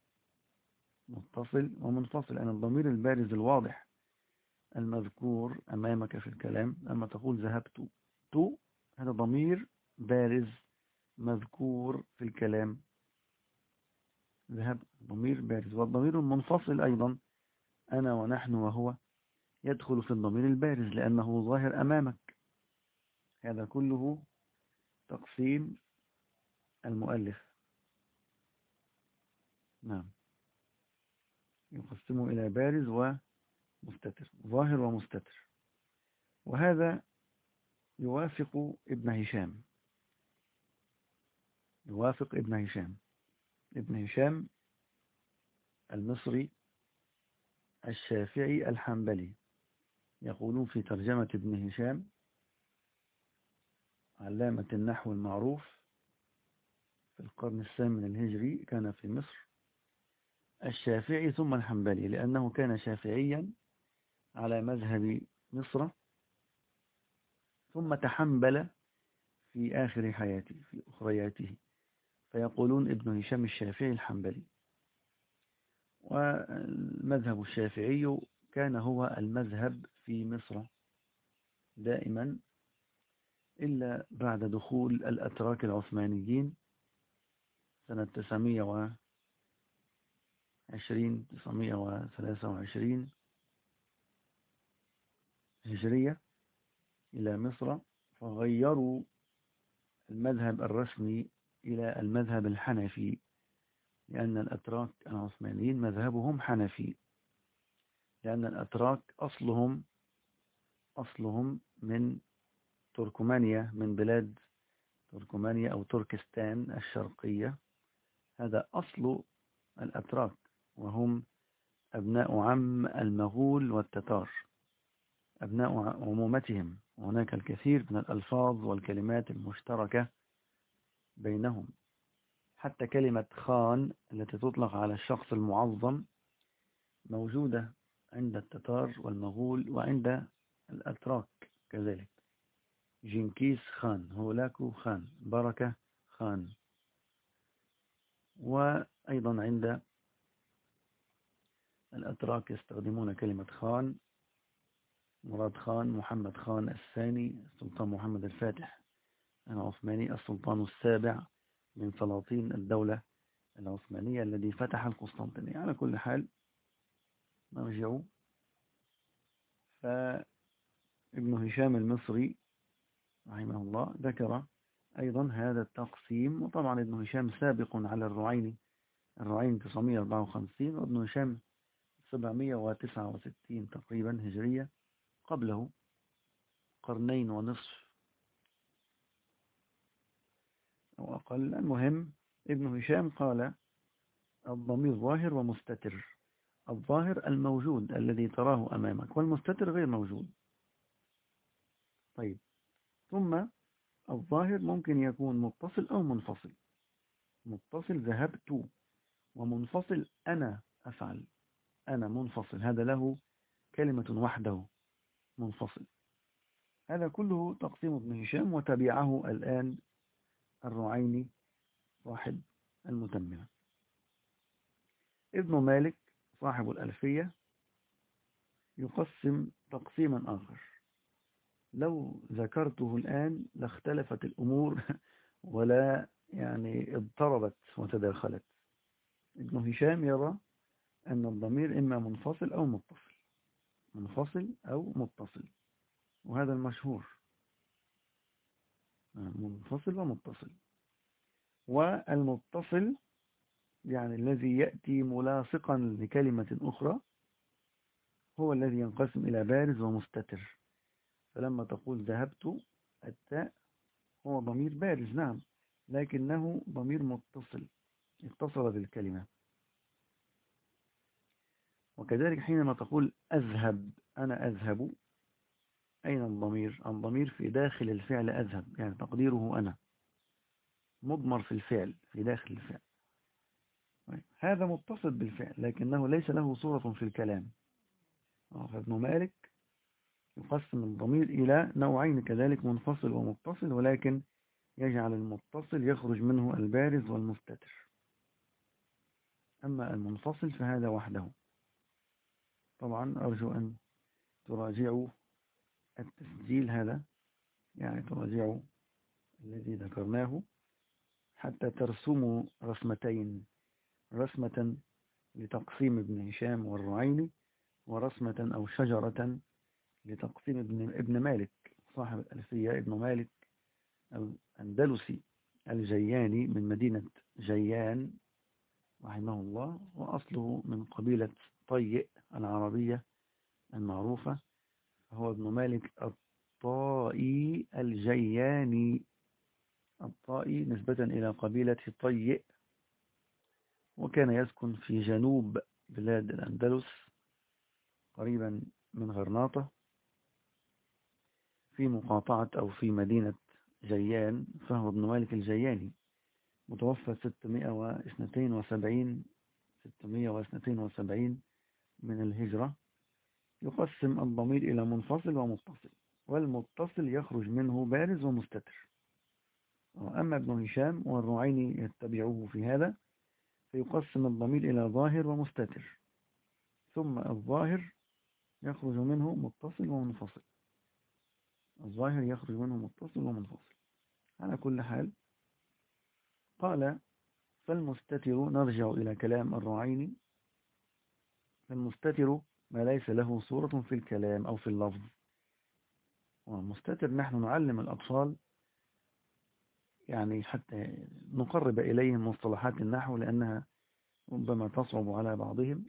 متصل ومنفصل، أن الضمير البارز الواضح المذكور أمامك في الكلام، أما تقول ذهبت تو، هذا ضمير بارز مذكور في الكلام، ذهب ضمير بارز. والضمير المنفصل أيضا أنا ونحن وهو يدخل في الضمير البارز لأنه ظاهر أمامك. هذا كله تقسيم المؤلف. نعم، يقسمه إلى بارز ومستتر، ظاهر ومستتر. وهذا يوافق ابن هشام، يوافق ابن هشام. ابن هشام المصري الشافعي الحنبلي، يقولون في ترجمة ابن هشام علامة النحو المعروف في القرن الثامن الهجري، كان في مصر، الشافعي ثم الحنبلي، لأنه كان شافعيا على مذهب مصر ثم تحنبل في آخر حياته في أخرياته، فيقولون ابن هشام الشافعي الحنبلي. والمذهب الشافعي كان هو المذهب في مصر دائما، إلا بعد دخول الأتراك العثمانيين سنة 923 هجرية إلى مصر، فغيروا المذهب الرسمي إلى المذهب الحنفي، لأن الأتراك العثمانيين مذهبهم حنفي، لأن الأتراك أصلهم من تركمانيا، من بلاد تركمانيا أو تركستان الشرقية. هذا أصل الأتراك، وهم أبناء عم المغول والتتار، أبناء عمومتهم. وهناك الكثير من الألفاظ والكلمات المشتركة بينهم، حتى كلمة خان التي تطلق على الشخص المعظم موجودة عند التتار والمغول وعند الأتراك كذلك. جنكيز خان، هولاكو خان، بركة خان. وأيضا عند الأتراك يستخدمون كلمة خان: مراد خان، محمد خان الثاني، السلطان محمد الفاتح العثماني، السلطان السابع من سلاطين الدولة العثمانية الذي فتح القسطنطينية. على كل حال نرجع، فابن هشام المصري رحمه الله ذكر أيضا هذا التقسيم. وطبعا ابن هشام سابق على الرعيني 954، وابن هشام 769 تقريبا هجرية، قبله قرنين ونصف أو أقل. المهم ابن هشام قال الضمير ظاهر ومستتر. الظاهر الموجود الذي تراه أمامك، والمستتر غير موجود. طيب، ثم الظاهر ممكن يكون متصل أو منفصل. متصل ذهبت، ومنفصل أنا أفعل، أنا منفصل، هذا له كلمة وحده منفصل. هذا كله تقسيم ابن هشام، وتبعه الآن الرعيني صاحب المتممة. ابن مالك صاحب الألفية يقسم تقسيما آخر، لو ذكرته الآن لاختلفت الأمور ولا يعني اضطربت وتداخلت. ابن هشام يرى أن الضمير إما منفصل أو متصل، منفصل أو متصل، وهذا المشهور، منفصل ومتصل. والمتصل يعني الذي يأتي ملاصقا لكلمة أخرى هو الذي ينقسم إلى بارز ومستتر. فلما تقول ذهبت، التاء هو ضمير بارز نعم، لكنه ضمير متصل اتصل بالكلمة. وكذلك حينما تقول أذهب، أنا أذهب، أين الضمير؟ الضمير في داخل الفعل أذهب، يعني تقديره أنا، مضمر في الفعل في داخل الفعل. هذا متصل بالفعل لكنه ليس له صورة في الكلام. فابن مالك يقسم الضمير إلى نوعين كذلك، منفصل ومتصل، ولكن يجعل المتصل يخرج منه البارز والمستتر، أما المنفصل فهذا وحده. طبعا أرجو أن تراجعوا التسجيل هذا، يعني تراجعوا الذي ذكرناه حتى ترسموا رسمتين، رسمة لتقسيم ابن هشام والرعيني، ورسمة أو شجرة لتقسيم ابن مالك صاحب الألفية، ابن مالك الأندلسي الجياني من مدينة جيان رحمه الله، وأصله من قبيلة طيء العربية المعروفة، هو ابن مالك الطائي الجياني. الطائي نسبة إلى قبيلة طيء، وكان يسكن في جنوب بلاد الأندلس قريبا من غرناطة في مقاطعة أو في مدينة جيان، فهو ابن مالك الجياني، متوفى 672 من الهجرة. يقسم الضمير إلى منفصل ومتصل، والمتصل يخرج منه بارز ومستتر. أما ابن هشام والرعيني يتبعوه في هذا، فيقسم الضمير إلى ظاهر ومستتر، ثم الظاهر يخرج منه متصل ومنفصل. الظاهر يخرج منه متصل ومنفصل. على كل حال، قال فالمستتر، نرجع إلى كلام الرعيني، فالمستتر ما ليس له صورة في الكلام أو في اللفظ. والمستتر نحن نعلم الأطفال يعني حتى نقرب إليهم مصطلحات النحو، لأنها ربما تصعب على بعضهم.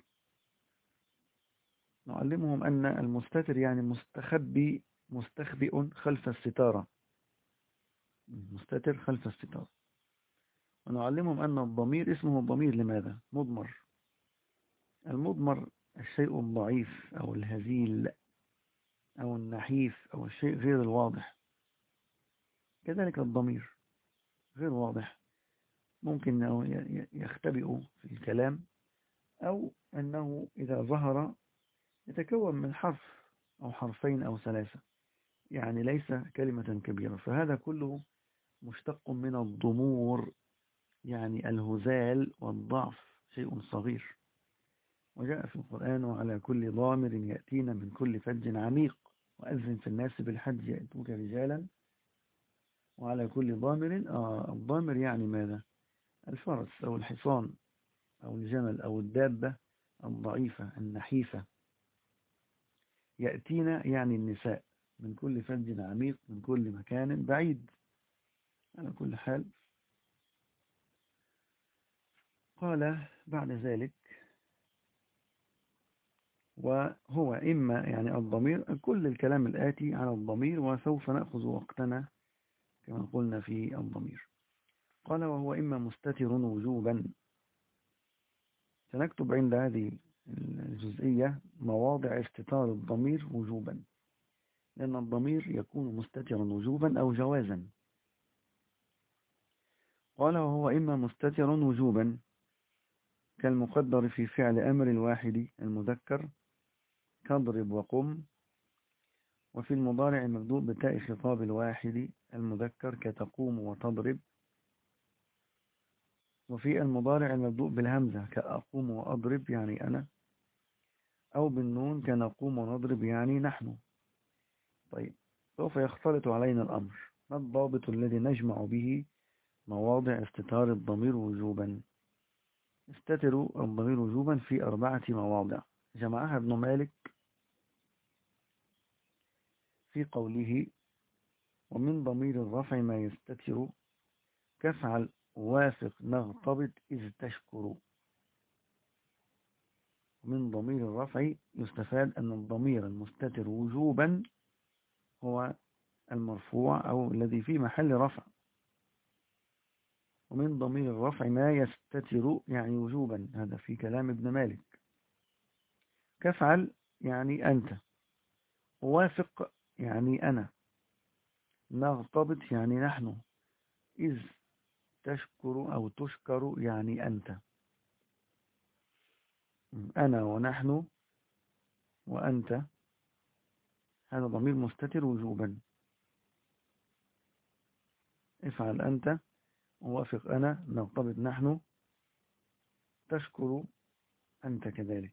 نعلمهم أن المستتر يعني مستخبئ خلف الستارة، مستتر خلف الستارة. ونعلمهم أن الضمير اسمه الضمير لماذا؟ مضمر. المضمر الشيء الضعيف أو الهزيل أو النحيف أو الشيء غير الواضح. كذلك الضمير غير واضح، ممكن أنه يختبئ في الكلام، أو أنه إذا ظهر يتكون من حرف أو حرفين أو ثلاثة، يعني ليس كلمة كبيرة. فهذا كله مشتق من الضمور، يعني الهزال والضعف، شيء صغير. وجاء في القرآن وعلى كل ضامر يأتينا من كل فج عميق وأذن في الناس بالحج يأتوك رجالا وعلى كل ضامر. الضامر يعني ماذا؟ الفرس أو الحصان أو الجمل أو الدابة الضعيفة النحيفة. يأتينا يعني النساء، من كل فج عميق، من كل مكان بعيد. على كل حال، قال بعد ذلك وهو إما، يعني الضمير، كل الكلام الآتي على الضمير، وسوف نأخذ وقتنا كما قلنا في الضمير. قال وهو إما مستتر وجوبا. سنكتب عند هذه الجزئية مواضع استتار الضمير وجوبا، لأن الضمير يكون مستترا وجوبا أو جوازا. قال وهو إما مستترا وجوبا كالمقدر في فعل أمر الواحد المذكر كاضرب وقم، وفي المضارع المبدوء بتاء خطاب الواحد المذكر كتقوم وتضرب، وفي المضارع المبدوء بالهمزة كأقوم وأضرب يعني أنا، أو بالنون كنقوم ونضرب يعني نحن. طيب، سوف يختلط علينا الأمر. ما الضابط الذي نجمع به مواضع استتار الضمير وجوبا؟ استتروا الضمير وجوبا في 4 مواضع جمعها ابن مالك في قوله ومن ضمير الرفع ما يستتر كفعل وافق نغتبط إذ تشكر. ومن ضمير الرفع يستفاد أن الضمير المستتر وجوبا هو المرفوع أو الذي في محل رفع. ومن ضمير الرفع ما يستتر يعني وجوبا، هذا في كلام ابن مالك. كفعل يعني أنت، وافق يعني أنا، نغتبط يعني نحن، إذ تشكر أو تشكر يعني أنت. أنا ونحن وأنت، هذا ضمير مستتر وجوبا. افعل أنت، ووافق أنا، نغتبط نحن، تشكر أنت كذلك.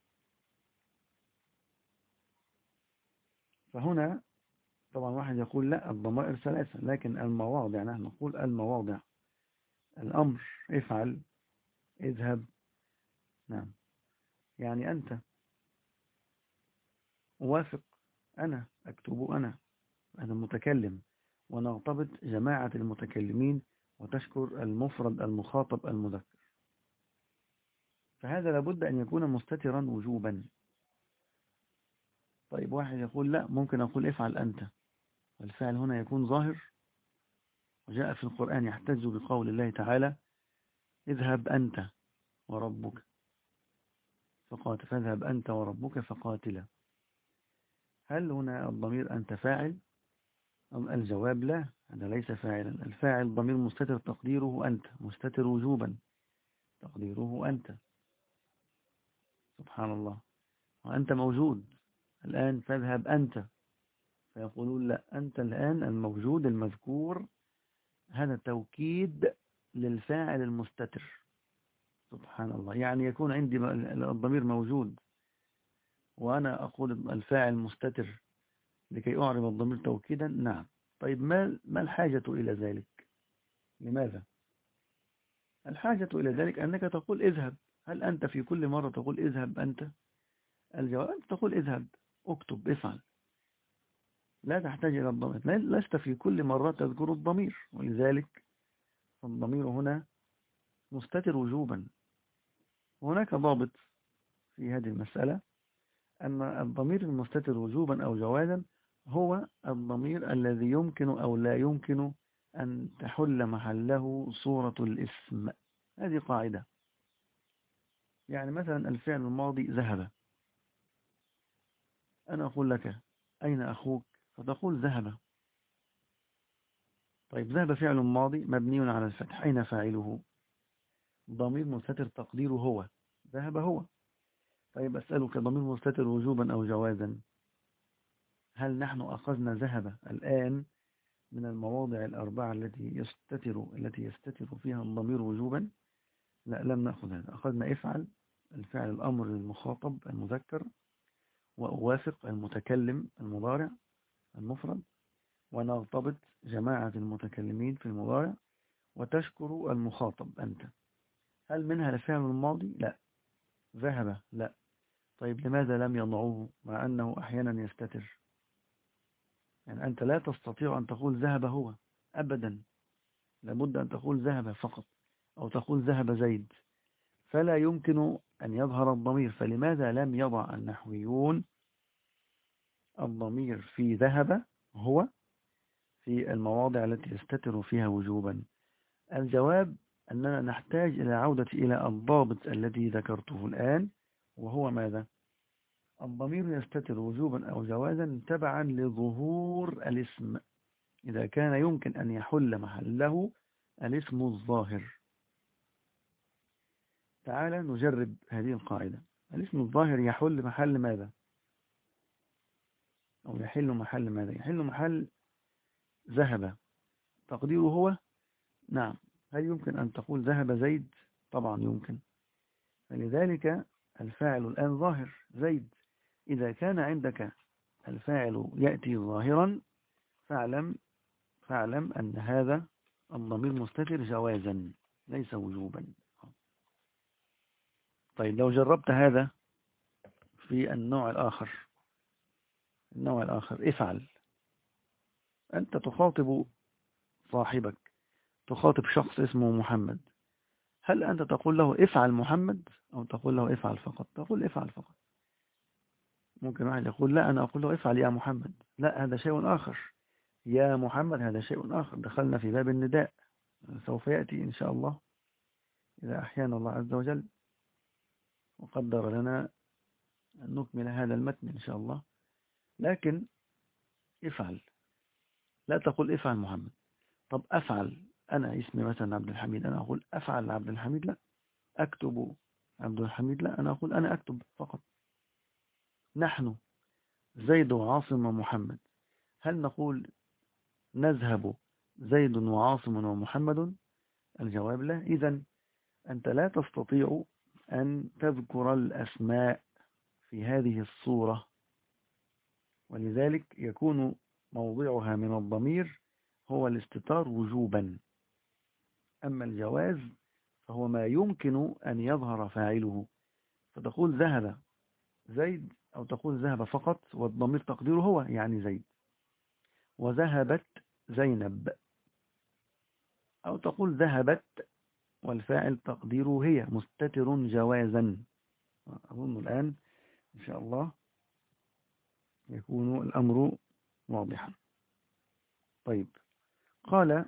فهنا طبعا واحد يقول لا الضمائر ثلاثة، لكن المواضع نحن نقول المواضع. الأمر افعل، اذهب، نعم، يعني أنت. وافق أنا، أكتب أنا، أنا المتكلم. ونغتبط جماعة المتكلمين، وتشكر المفرد المخاطب المذكر. فهذا لابد أن يكون مستترا وجوبا. طيب واحد يقول لا، ممكن أقول افعل أنت، الفعل هنا يكون ظاهر، وجاء في القرآن يحتج بقول الله تعالى اذهب أنت وربك فقاتل، فاذهب أنت وربك فقاتلا. هل هنا الضمير أنت فاعل؟ الجواب لا، هذا ليس فاعلا. الفاعل ضمير مستتر تقديره أنت، مستتر وجوبا تقديره أنت. سبحان الله، وأنت موجود الآن، فاذهب أنت. فيقولون لا، أنت الآن الموجود المذكور، هذا توكيد للفاعل المستتر. سبحان الله، يعني يكون عندي الضمير موجود وأنا أقول الفاعل مستتر لكي أعرب الضمير توكيدا. نعم. طيب ما الحاجة إلى ذلك؟ لماذا؟ الحاجة إلى ذلك أنك تقول اذهب. هل أنت في كل مرة تقول اذهب أنت؟ الجواب أنت تقول اذهب، اكتب، افعل، لا تحتاج إلى الضمير. لست في كل مرة تذكر الضمير، ولذلك الضمير هنا مستتر وجوبا. هناك ضابط في هذه المسألة، أن الضمير المستتر وجوبا أو جوازا هو الضمير الذي يمكن أو لا يمكن أن تحل محله صورة الاسم. هذه قاعدة. يعني مثلا الفعل الماضي ذهب، أنا أقول لك أين أخوك؟ فتقول ذهب. طيب ذهب فعل ماضي مبني على الفتح، أين فاعله؟ ضمير مستتر تقديره هو، ذهب هو. طيب أسألك، ضمير مستتر وجوبا أو جوازا، هل نحن أخذنا ذهب الآن من المواضع الأربعة التي يستتر فيها الضمير وجوبا؟ لا، لم نأخذ هذا. أخذنا افعل، الفعل الأمر المخاطب المذكر، وأوافق المتكلم المضارع المفرد، ونرتبط جماعة المتكلمين في المضارع، وتشكر المخاطب أنت. هل منها الفعل الماضي؟ لا. ذهب؟ لا. طيب لماذا لم يضعوه مع أنه أحيانا يستتر؟ يعني أنت لا تستطيع أن تقول ذهب هو أبدا، لابد أن تقول ذهب فقط، أو تقول ذهب زيد، فلا يمكن أن يظهر الضمير. فلماذا لم يضع النحويون الضمير في ذهب هو في المواضع التي يستتر فيها وجوبا؟ الجواب أننا نحتاج إلى عودة إلى الضابط الذي ذكرته الآن، وهو ماذا؟ الضمير يستتر وجوبا أو جوازا تبعا لظهور الاسم، إذا كان يمكن أن يحل محله الاسم الظاهر. تعال نجرب هذه القاعدة. الاسم الظاهر يحل محل ماذا؟ أو يحل محل ماذا؟ يحل محل ذهب، تقديره هو. نعم. هل يمكن أن تقول ذهب زيد؟ طبعا يمكن. فلذلك الفاعل الآن ظاهر زيد. إذا كان عندك الفاعل يأتي ظاهرا، فاعلم أن هذا الضمير مستتر جوازا ليس وجوبا. طيب لو جربت هذا في النوع الآخر، افعل. أنت تخاطب صاحبك، تخاطب شخص اسمه محمد، هل أنت تقول له افعل محمد، أو تقول له افعل فقط؟ تقول افعل فقط. ممكن واحد يقول لا، أنا أقول له افعل يا محمد. لا، هذا شيء آخر. يا محمد هذا شيء آخر، دخلنا في باب النداء، سوف يأتي إن شاء الله إذا أحيانا الله عز وجل وقدر لنا أن نكمل هذا المتن إن شاء الله. لكن افعل، لا تقول افعل محمد. طب أفعل، أنا اسمي مثلا عبد الحميد، أنا أقول أفعل عبد الحميد؟ لا. أكتب عبد الحميد؟ لا، أنا أقول أنا أكتب فقط. نحن زيد وعاصم ومحمد، هل نقول نذهب زيد وعاصم ومحمد؟ الجواب لا. إذن أنت لا تستطيع أن تذكر الأسماء في هذه الصورة، ولذلك يكون موضعها من الضمير هو الاستتار وجوبا. أما الجواز فهو ما يمكن أن يظهر فاعله، فتقول ذهب زيد، أو تقول ذهب فقط والضمير تقديره هو يعني زيد، وذهبت زينب، أو تقول ذهبت والفاعل تقديره هي، مستتر جوازا. أظن الآن إن شاء الله يكون الأمر واضحا. طيب، قال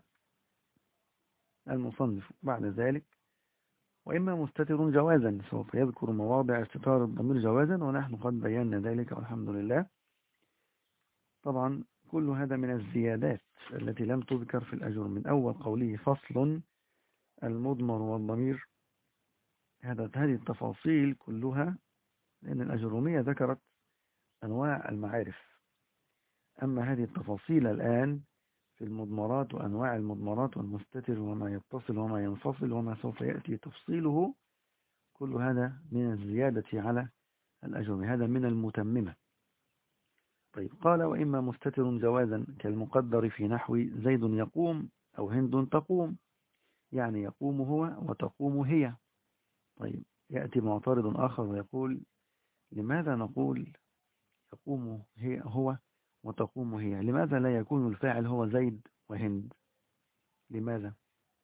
المصنف بعد ذلك: وإما مستتر جوازا، سوف يذكر مواضع استتار الضمير جوازا، ونحن قد بينا ذلك والحمد لله. طبعا كل هذا من الزيادات التي لم تذكر في الأجر، من أول قوله فصل المضمر والضمير، هذه التفاصيل كلها، لأن الأجرومية ذكرت أنواع المعارف. أما هذه التفاصيل الآن في المضمرات وأنواع المضمرات والمستتر وما يتصل وما ينفصل وما سوف يأتي تفصيله، كل هذا من الزيادة على الأجرومية، هذا من المتممة. طيب، قال: وإما مستتر جوازا كالمقدر في نحو زيد يقوم أو هند تقوم، يعني يقوم هو وتقوم هي. طيب، يأتي معترض آخر ويقول: لماذا نقول يقوم هو وتقوم هي؟ لماذا لا يكون الفاعل هو زيد وهند؟ لماذا؟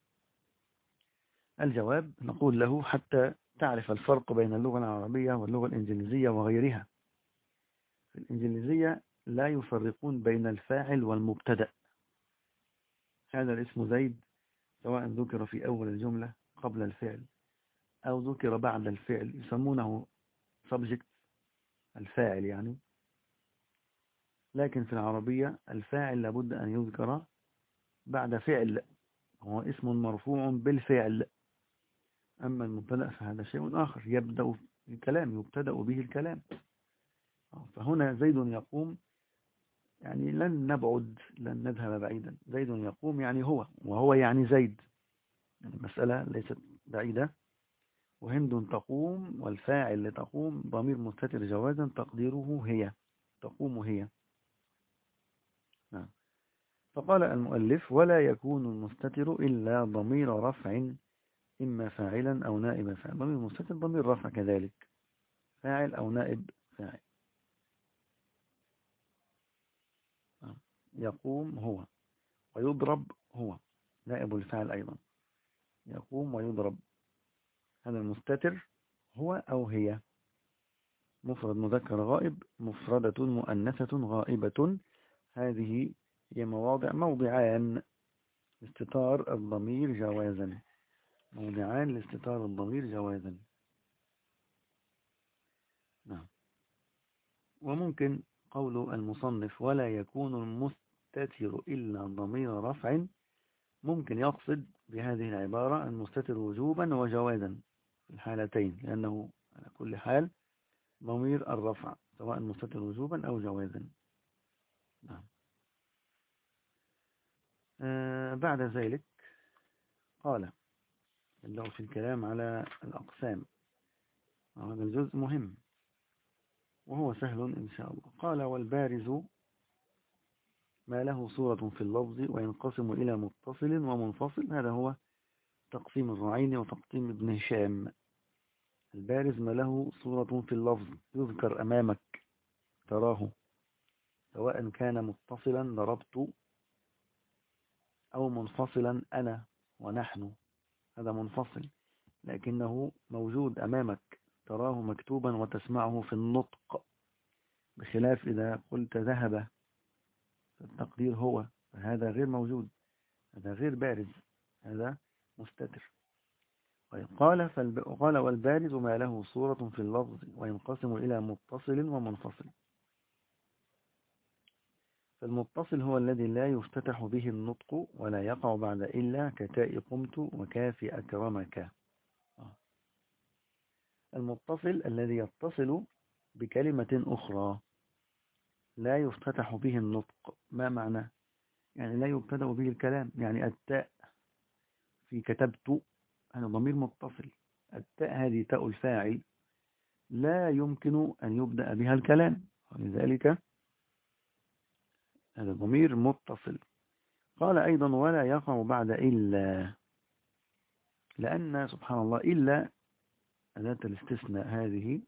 الجواب: نقول له حتى تعرف الفرق بين اللغة العربية واللغة الإنجليزية وغيرها. في الإنجليزية لا يفرقون بين الفاعل والمبتدأ. هذا الاسم زيد سواء ذكر في أول الجملة قبل الفعل أو ذكر بعد الفعل يسمونه subject، الفاعل يعني. لكن في العربية الفاعل لابد أن يذكر بعد فعل، هو اسم مرفوع بالفعل. أما المبتدأ فهذا شيء آخر، يبدأ الكلام، يبتدأ به الكلام. فهنا زيد يقوم، يعني لن نذهب بعيدا. زيد يقوم يعني هو، وهو يعني زيد، يعني المسألة ليست بعيدة. وهند تقوم، والفاعل لتقوم ضمير مستتر جوازا تقديره هي، تقوم هي. نعم. فقال المؤلف: ولا يكون المستتر إلا ضمير رفع، إما فاعلا أو نائب فاعل. ضمير مستتر ضمير رفع كذلك، فاعل أو نائب فاعل. يقوم هو، ويضرب هو، نائب الفاعل أيضا. يقوم ويضرب، هذا المستتر هو أو هي. مفرد مذكر غائب، مفردة مؤنثة غائبة، هذه هي موضعان لاستتار الضمير جوازا، موضعان لاستتار الضمير جوازا. نعم. وممكن قول المصنف: ولا يكون المستتر إلا ضمير رفع، ممكن يقصد بهذه العبارة المستتر وجوبا وجوازا في الحالتين، لأنه على كل حال ضمير الرفع سواء مستتر وجوبا أو جوازا. نعم. بعد ذلك قال اللي هو في الكلام على الأقسام، هذا الجزء مهم وهو سهل إن شاء الله. قال: والبارز ما له صورة في اللفظ وينقسم إلى متصل ومنفصل. هذا هو تقسيم الرعين وتقسيم ابن هشام. البارز ما له صورة في اللفظ، يذكر أمامك تراه، سواء كان متصلا ضربت أو منفصلا أنا ونحن، هذا منفصل لكنه موجود أمامك، تراه مكتوبا وتسمعه في النطق، بخلاف إذا قلت ذهب التقدير هو، فهذا غير موجود، هذا غير بارز، هذا مستتر. قال: والبارز ما له صورة في اللفظ وينقسم إلى متصل ومنفصل. فالمتصل هو الذي لا يفتتح به النطق ولا يقع بعد إلا كتاء قمت وكاف أكرمك. المتصل الذي يتصل بكلمة أخرى لا يفتتح به النطق. ما معنى؟ يعني لا يبتدأ به الكلام. يعني التاء في كتبت هذا ضمير متصل، التاء هذه تاء الفاعل لا يمكن أن يبدأ بها الكلام، ولذلك هذا ضمير متصل. قال أيضا ولا يقع بعد إلا، لأن سبحان الله إلا أداة الاستثناء هذه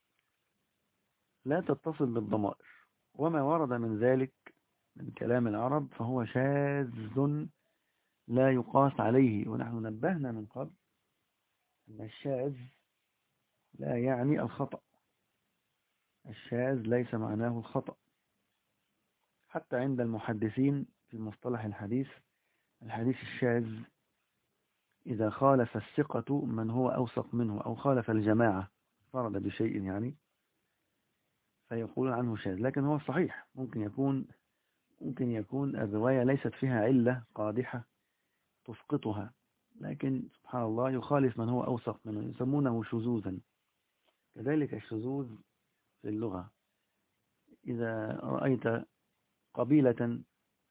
لا تتصل بالضمائر، وما ورد من ذلك من كلام العرب فهو شاذ لا يقاس عليه. ونحن نبهنا من قبل أن الشاذ لا يعني الخطأ، الشاذ ليس معناه الخطأ. حتى عند المحدثين في مصطلح الحديث، الحديث الشاذ إذا خالف الثقة من هو أوثق منه أو خالف الجماعة فرد بشيء يعني فيقول عنه شاذ. لكن هو صحيح، ممكن يكون الرواية ليست فيها علة قادحة تسقطها، لكن سبحان الله يخالف من هو أوثق منه، يسمونه شذوذا. كذلك الشذوذ في اللغة، إذا رأيت قبيلة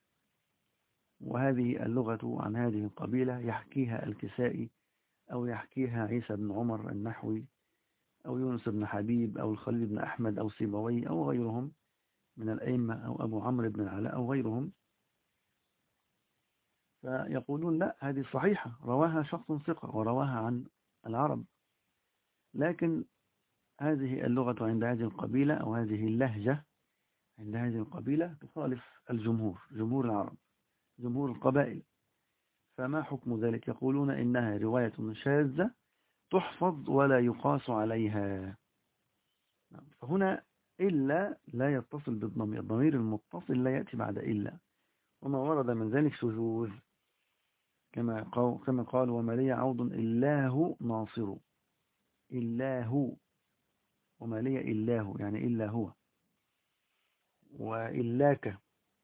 وهذه اللغة عن هذه القبيلة يحكيها الكسائي أو يحكيها عيسى بن عمر النحوي أو يونس بن حبيب أو الخليل بن أحمد أو سيبوي أو غيرهم من الأئمة أو أبو عمرو بن العلاء أو غيرهم، فيقولون لا هذه صحيحة رواها شخص ثقة ورواها عن العرب، لكن هذه اللغة عند هذه القبيلة أو هذه اللهجة عند هذه القبيلة تخالف الجمهور، جمهور العرب، جمهور القبائل. فما حكم ذلك؟ يقولون إنها رواية شاذة تحفظ ولا يقاس عليها. فهنا إلا لا يتصل بالضمير، الضمير المتصل لا يأتي بعد إلا، وما ورد من ذلك شذوذ كما قال وما لي عوض إلا هو ناصر، إلا هو، وما لي إلا هو يعني إلا هو، وإلاك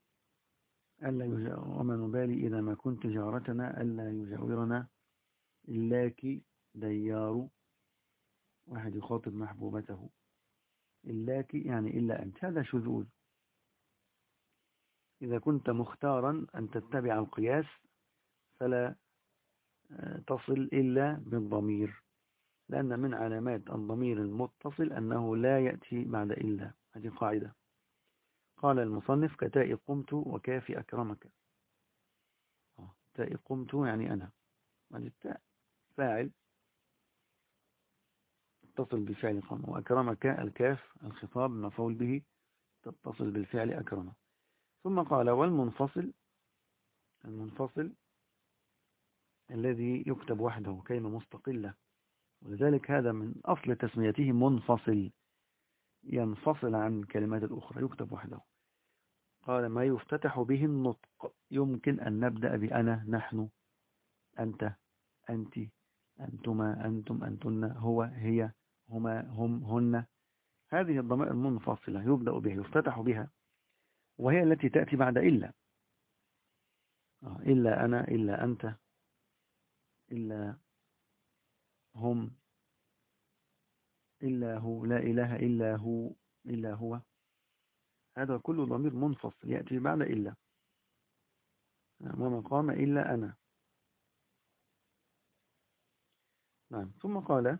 وما نبالي إذا ما كنت جارتنا ألا يجاورنا إلاك ديار، واحد يخاطب محبوبته، إلاك يعني إلا أنت، هذا شذوذ. إذا كنت مختارا أن تتبع القياس فلا تصل إلا بالضمير، لأن من علامات الضمير المتصل أنه لا يأتي بعد إلا، هذه قاعدة. قال المصنف كتاء قمت وكاف أكرمك. تاء قمت يعني أنا، هذه التاء فاعل تتصل بالفعل قام، وأكرمك الكاف الخطاب مفعول به تتصل بالفعل أكرم. ثم قال والمنفصل، المنفصل الذي يكتب وحده كلمة مستقلة، ولذلك هذا من أصل تسميته منفصل، ينفصل عن الكلمات الأخرى، يكتب وحده. قال ما يفتتح به النطق، يمكن أن نبدأ بأنا، نحن، أنت، أنت، أنتما، أنتم، أنتن، هو، هي، هما، هم، هن. هذه الضمائر المنفصلة يبدأ بها، يفتتح بها، وهي التي تأتي بعد إلا. إلا أنا، إلا أنت، إلا هم، إلا هو، لا إله إلا هو، إلا هو. هذا كله ضمير منفصل يأتي بعد إلا، وما قام إلا أنا. نعم. ثم قال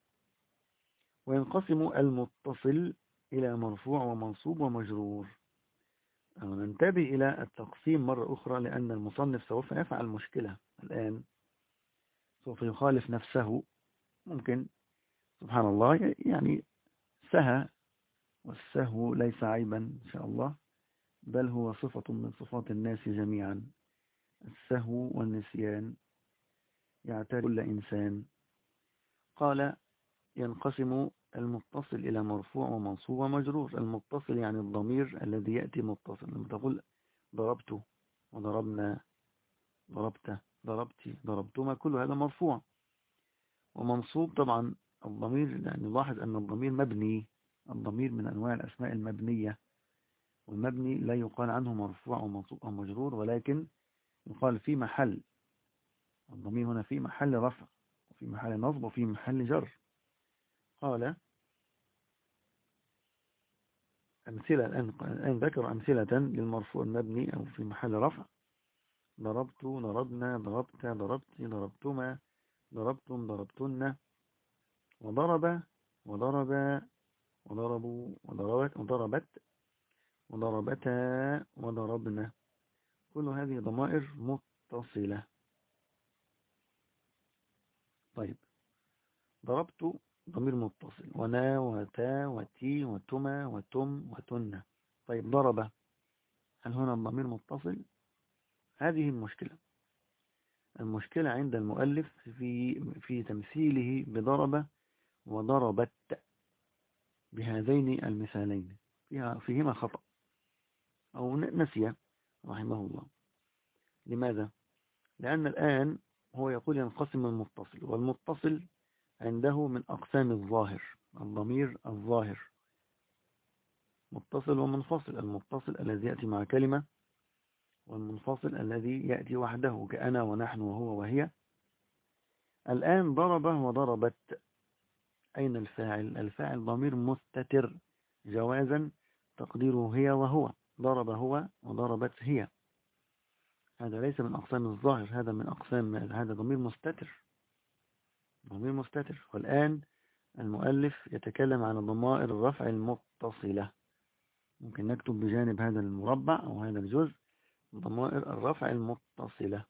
وينقسم المتصل إلى مرفوع ومنصوب ومجرور. ننتبه إلى التقسيم مرة أخرى، لأن المصنف سوف يفعل مشكلة الآن، سوف يخالف نفسه. ممكن سبحان الله يعني سهى، والسهو ليس عيبا إن شاء الله، بل هو صفة من صفات الناس جميعا. السهو والنسيان يعتري كل إنسان. قال ينقسم المتصل إلى مرفوع ومنصوب ومجرور. المتصل يعني الضمير الذي يأتي متصل، لما تقول ضربت وضربنا، ضربت، ضربتي، ضربتما، كل هذا مرفوع. ومنصوب طبعا الضمير، يعني نلاحظ أن الضمير مبني، الضمير من أنواع الأسماء المبنية، والمبني لا يقال عنه مرفوع أو منصوب أو مجرور، ولكن يقال في محل، الضمير هنا في محل رفع وفي محل نصب وفي محل جر. قال أمثلة، الآن ذكر أمثلة للمرفوع المبني أو في محل رفع: ضربت، ضربنا، ضربت، ضربت، ضربتما، ضربتم، ضربتن، وضرب، وضرب، وضربوا، وضربت، وضربت، وضربتا، وضربنا. كل هذه ضمائر متصلة. طيب، ضربت ضمير متصل، ونا وتا وتي وتما وتم وتن. طيب، ضرب، هل هنا الضمير متصل؟ هذه المشكلة عند المؤلف في تمثيله بضرب وضربت بهذين المثالين، فيهما خطأ أو نسي رحمه الله. لماذا؟ لأن الآن هو يقول ينقسم المتصل، والمتصل عنده من أقسام الظاهر، الضمير الظاهر، متصل ومنفصل. المتصل الذي يأتي مع كلمة، والمنفصل الذي يأتي وحده كأنا ونحن وهو وهي. الآن ضرب وضربت، أين الفاعل؟ الفاعل ضمير مستتر جوازا تقديره هي وهو، ضرب هو وضربت هي. هذا ليس من أقسام الظاهر، هذا من أقسام، هذا ضمير مستتر، ضمير مستتر. والآن المؤلف يتكلم عن ضمائر الرفع المتصلة. ممكن نكتب بجانب هذا المربع أو هذا الجزء ضمائر الرفع المتصلة.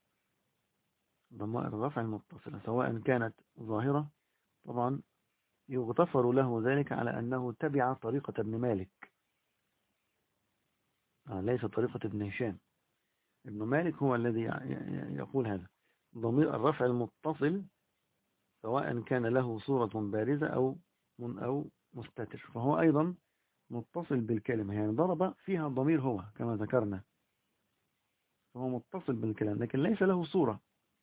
ضمائر الرفع المتصلة سواء كانت ظاهرة، طبعا يغتفر له ذلك على أنه تبع طريقة ابن مالك، ليس طريقة ابن هشام. ابن مالك هو الذي يقول هذا: ضمير الرفع المتصل سواء كان له صورة بارزة أو مستتر، فهو أيضا متصل بالكلمة. يعني ضرب فيها الضمير هو كما ذكرنا، فهو متصل بالكلام لكن ليس له صورة،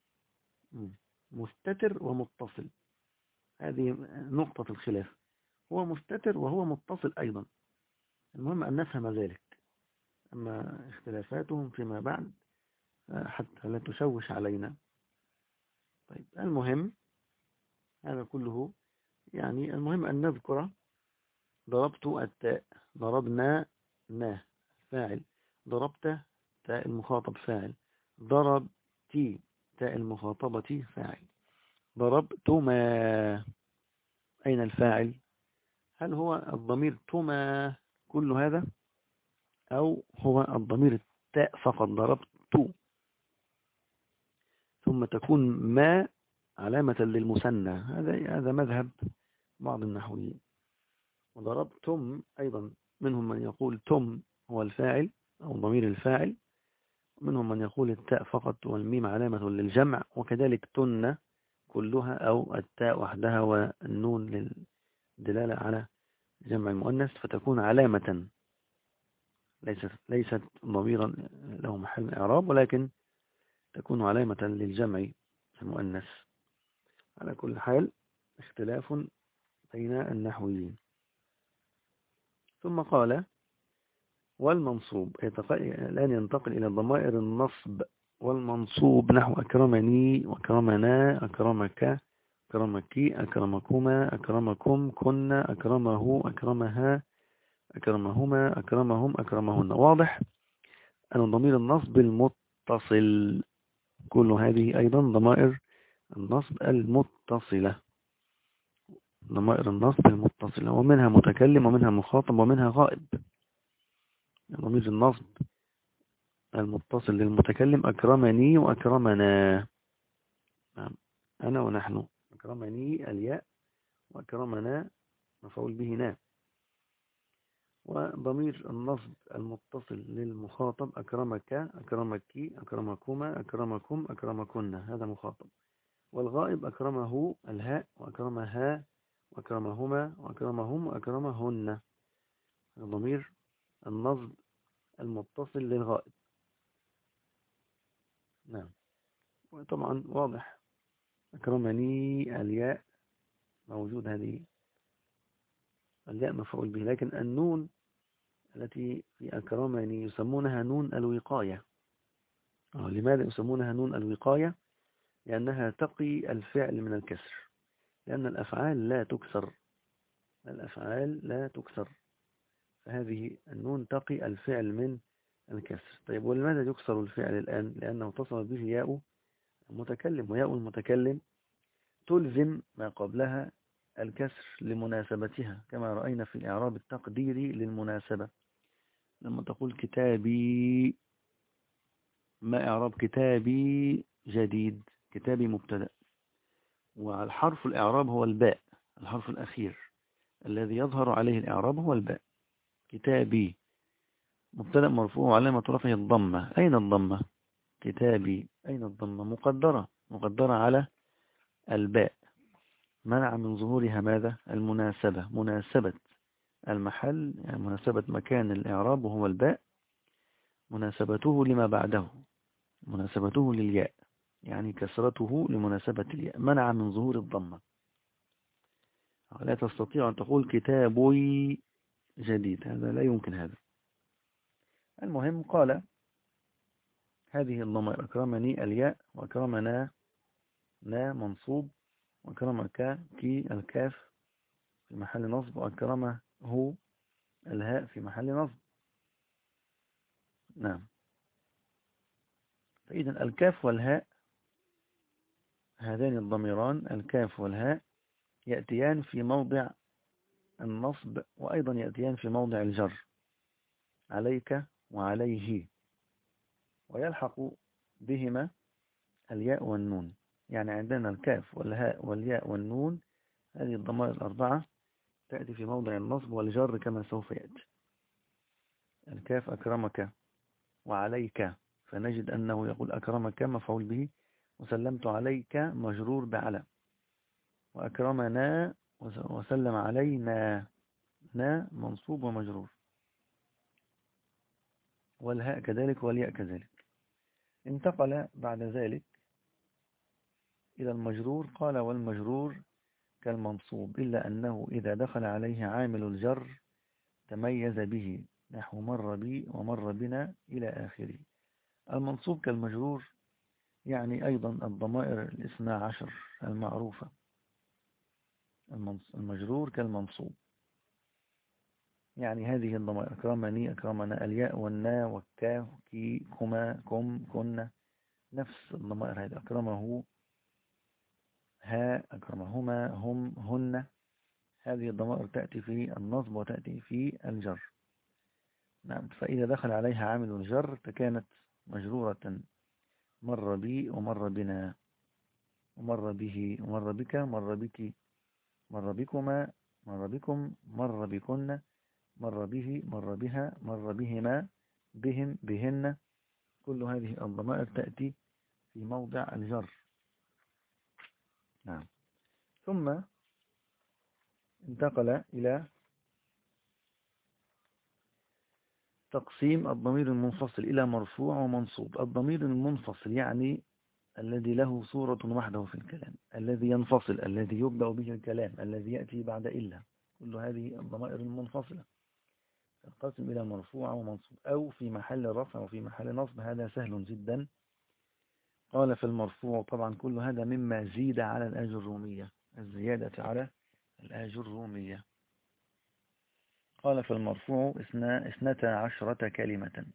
مستتر ومتصل. هذه نقطة الخلاف، هو مستتر وهو متصل أيضا. المهم أن نفهم ذلك. أما اختلافاتهم فيما بعد حتى لا تشوش علينا. طيب، المهم هذا كله، يعني المهم أن نذكر: ضربت التاء، ضربنا نا فاعل، ضربت تاء المخاطب فاعل، ضربتي تاء المخاطبة فاعل، ضربتما، أين الفاعل؟ هل هو الضمير تما كل هذا، أو هو الضمير التاء فقط ضربت، ثم تكون ما علامة للمثنى؟ هذا مذهب بعض النحويين. وضربتم أيضا منهم من يقول تم هو الفاعل أو ضمير الفاعل، منهم من يقول التاء فقط والميم علامة للجمع، وكذلك تن كلها أو التاء وحدها والنون للدلالة على جمع المؤنث، فتكون علامة ليست ضميرا له محل إعراب، ولكن تكون علامة للجمع المؤنث. على كل حال اختلاف بين النحويين. ثم قال: والمنصوب. الآن ينتقل إلى ضمائر النصب والمنصوب، نحو أكرمني وأكرمنا، أكرمك، أكرمك، أكرمكما، أكرمكم، كنا، أكرمه، أكرمها، أكرمهما، أكرمهم، أكرمهن. واضح أن ضمير النصب المتصل، كل هذه أيضا ضمائر النصب المتصلة، ضمائر النصب المتصلة، ومنها متكلم ومنها مخاطب ومنها غائب. ضمير النصب المتصل للمتكلم: أكرمني وأكرمنا، أنا ونحن، أكرمني الياء، وأكرمنا مفعول به نا. وضمير النصب المتصل للمخاطب: أكرمك، أكرمك، أكرمكما، أكرمكم، أكرمكن، هذا مخاطب. والغائب: أكرمه الهاء، وأكرمها، وأكرمهما، وأكرمهم، وأكرمهن. ضمير النصب المتصل للغائب. نعم. وطبعا واضح أكرمني الياء موجود، هذه الياء مفعول به، لكن النون التي في أكرمني يسمونها نون الوقاية. لماذا يسمونها نون الوقاية؟ لأنها تقي الفعل من الكسر، لأن الأفعال لا تكسر، فهذه النون تقي الفعل من الكسر. طيب ولماذا يكسر الفعل الآن؟ لأنه اتصل به ياء المتكلم، وياء المتكلم تلزم ما قبلها الكسر لمناسبتها، كما رأينا في الإعراب التقديري للمناسبة. لما تقول كتابي، ما إعراب كتابي؟ جديد، كتابي مبتدأ، والحرف الإعراب هو الباء، الحرف الأخير الذي يظهر عليه الإعراب هو الباء. كتابي مبتدأ مرفوع علامة رفعه الضمة. أين الضمة؟ كتابي، أين الضمة؟ مقدرة على الباء، منع من ظهورها ماذا؟ المناسبة، مناسبة المحل، يعني مناسبة مكان الإعراب وهو الباء، مناسبته لما بعده، مناسبته للياء، يعني كسرته لمناسبة الياء، منع من ظهور الضمة. لا تستطيع أن تقول كتابي جديد، هذا لا يمكن هذا. المهم قال هذه الضمائر أكرمني الياء، وأكرمنا نا منصوب، وأكرمك كي الكاف في محل نصب، وأكرمه الهاء في محل نصب. نعم. فإذا الكاف والهاء، هذان الضميران الكاف والهاء يأتيان في موضع النصب، وأيضا يأتيان في موضع الجر، عليك وعليه، ويلحق بهما الياء والنون. يعني عندنا الكاف والهاء والياء والنون، هذه الضمائر الأربعة تأتي في موضع النصب والجر كما سوف يأتي. الكاف أكرمك وعليك، فنجد أنه يقول أكرمك مفعول به، وسلمت عليك مجرور بعلى، وأكرمنا وسلم علينا نا منصوب ومجرور، والهاء كذلك والياء كذلك. انتقل بعد ذلك إلى المجرور، قال والمجرور كالمنصوب، إلا أنه إذا دخل عليه عامل الجر تميز به، نحو مر بي ومر بنا إلى آخره. المنصوب كالمجرور يعني أيضا الضمائر الاثنى عشر المعروفة، المجرور كالمنصوب، يعني هذه الضمائر أكرمني أكرمنا، الياء والنا والكاف كي كما كم كنا، نفس الضمائر هذه، أكرمه ها، أكرمهما هم هن، هذه الضمائر تأتي في النصب وتأتي في الجر. نعم. فإذا دخل عليها عامل الجر فكانت مجرورة، مر بي ومر بنا، ومر به ومر بك، مر بك، مر بكما، مر بكم، مر بكن، مر به، مر بها، مر بهما، بهم، بهن، كل هذه الضمائر تأتي في موضع الجر. نعم. ثم انتقل إلى تقسيم الضمير المنفصل إلى مرفوع ومنصوب. الضمير المنفصل يعني الذي له صورة وحده في الكلام، الذي ينفصل، الذي يبدأ به الكلام، الذي يأتي بعد إلا، كل هذه الضمائر المنفصلة تنقسم إلى مرفوع ومنصوب، أو في محل رفع وفي محل نصب، هذا سهل جدا. قال في المرفوع، طبعا كل هذا مما زيد على الأجرومية، الزيادة على الأجرومية. قال في المرفوع 12 كلمة.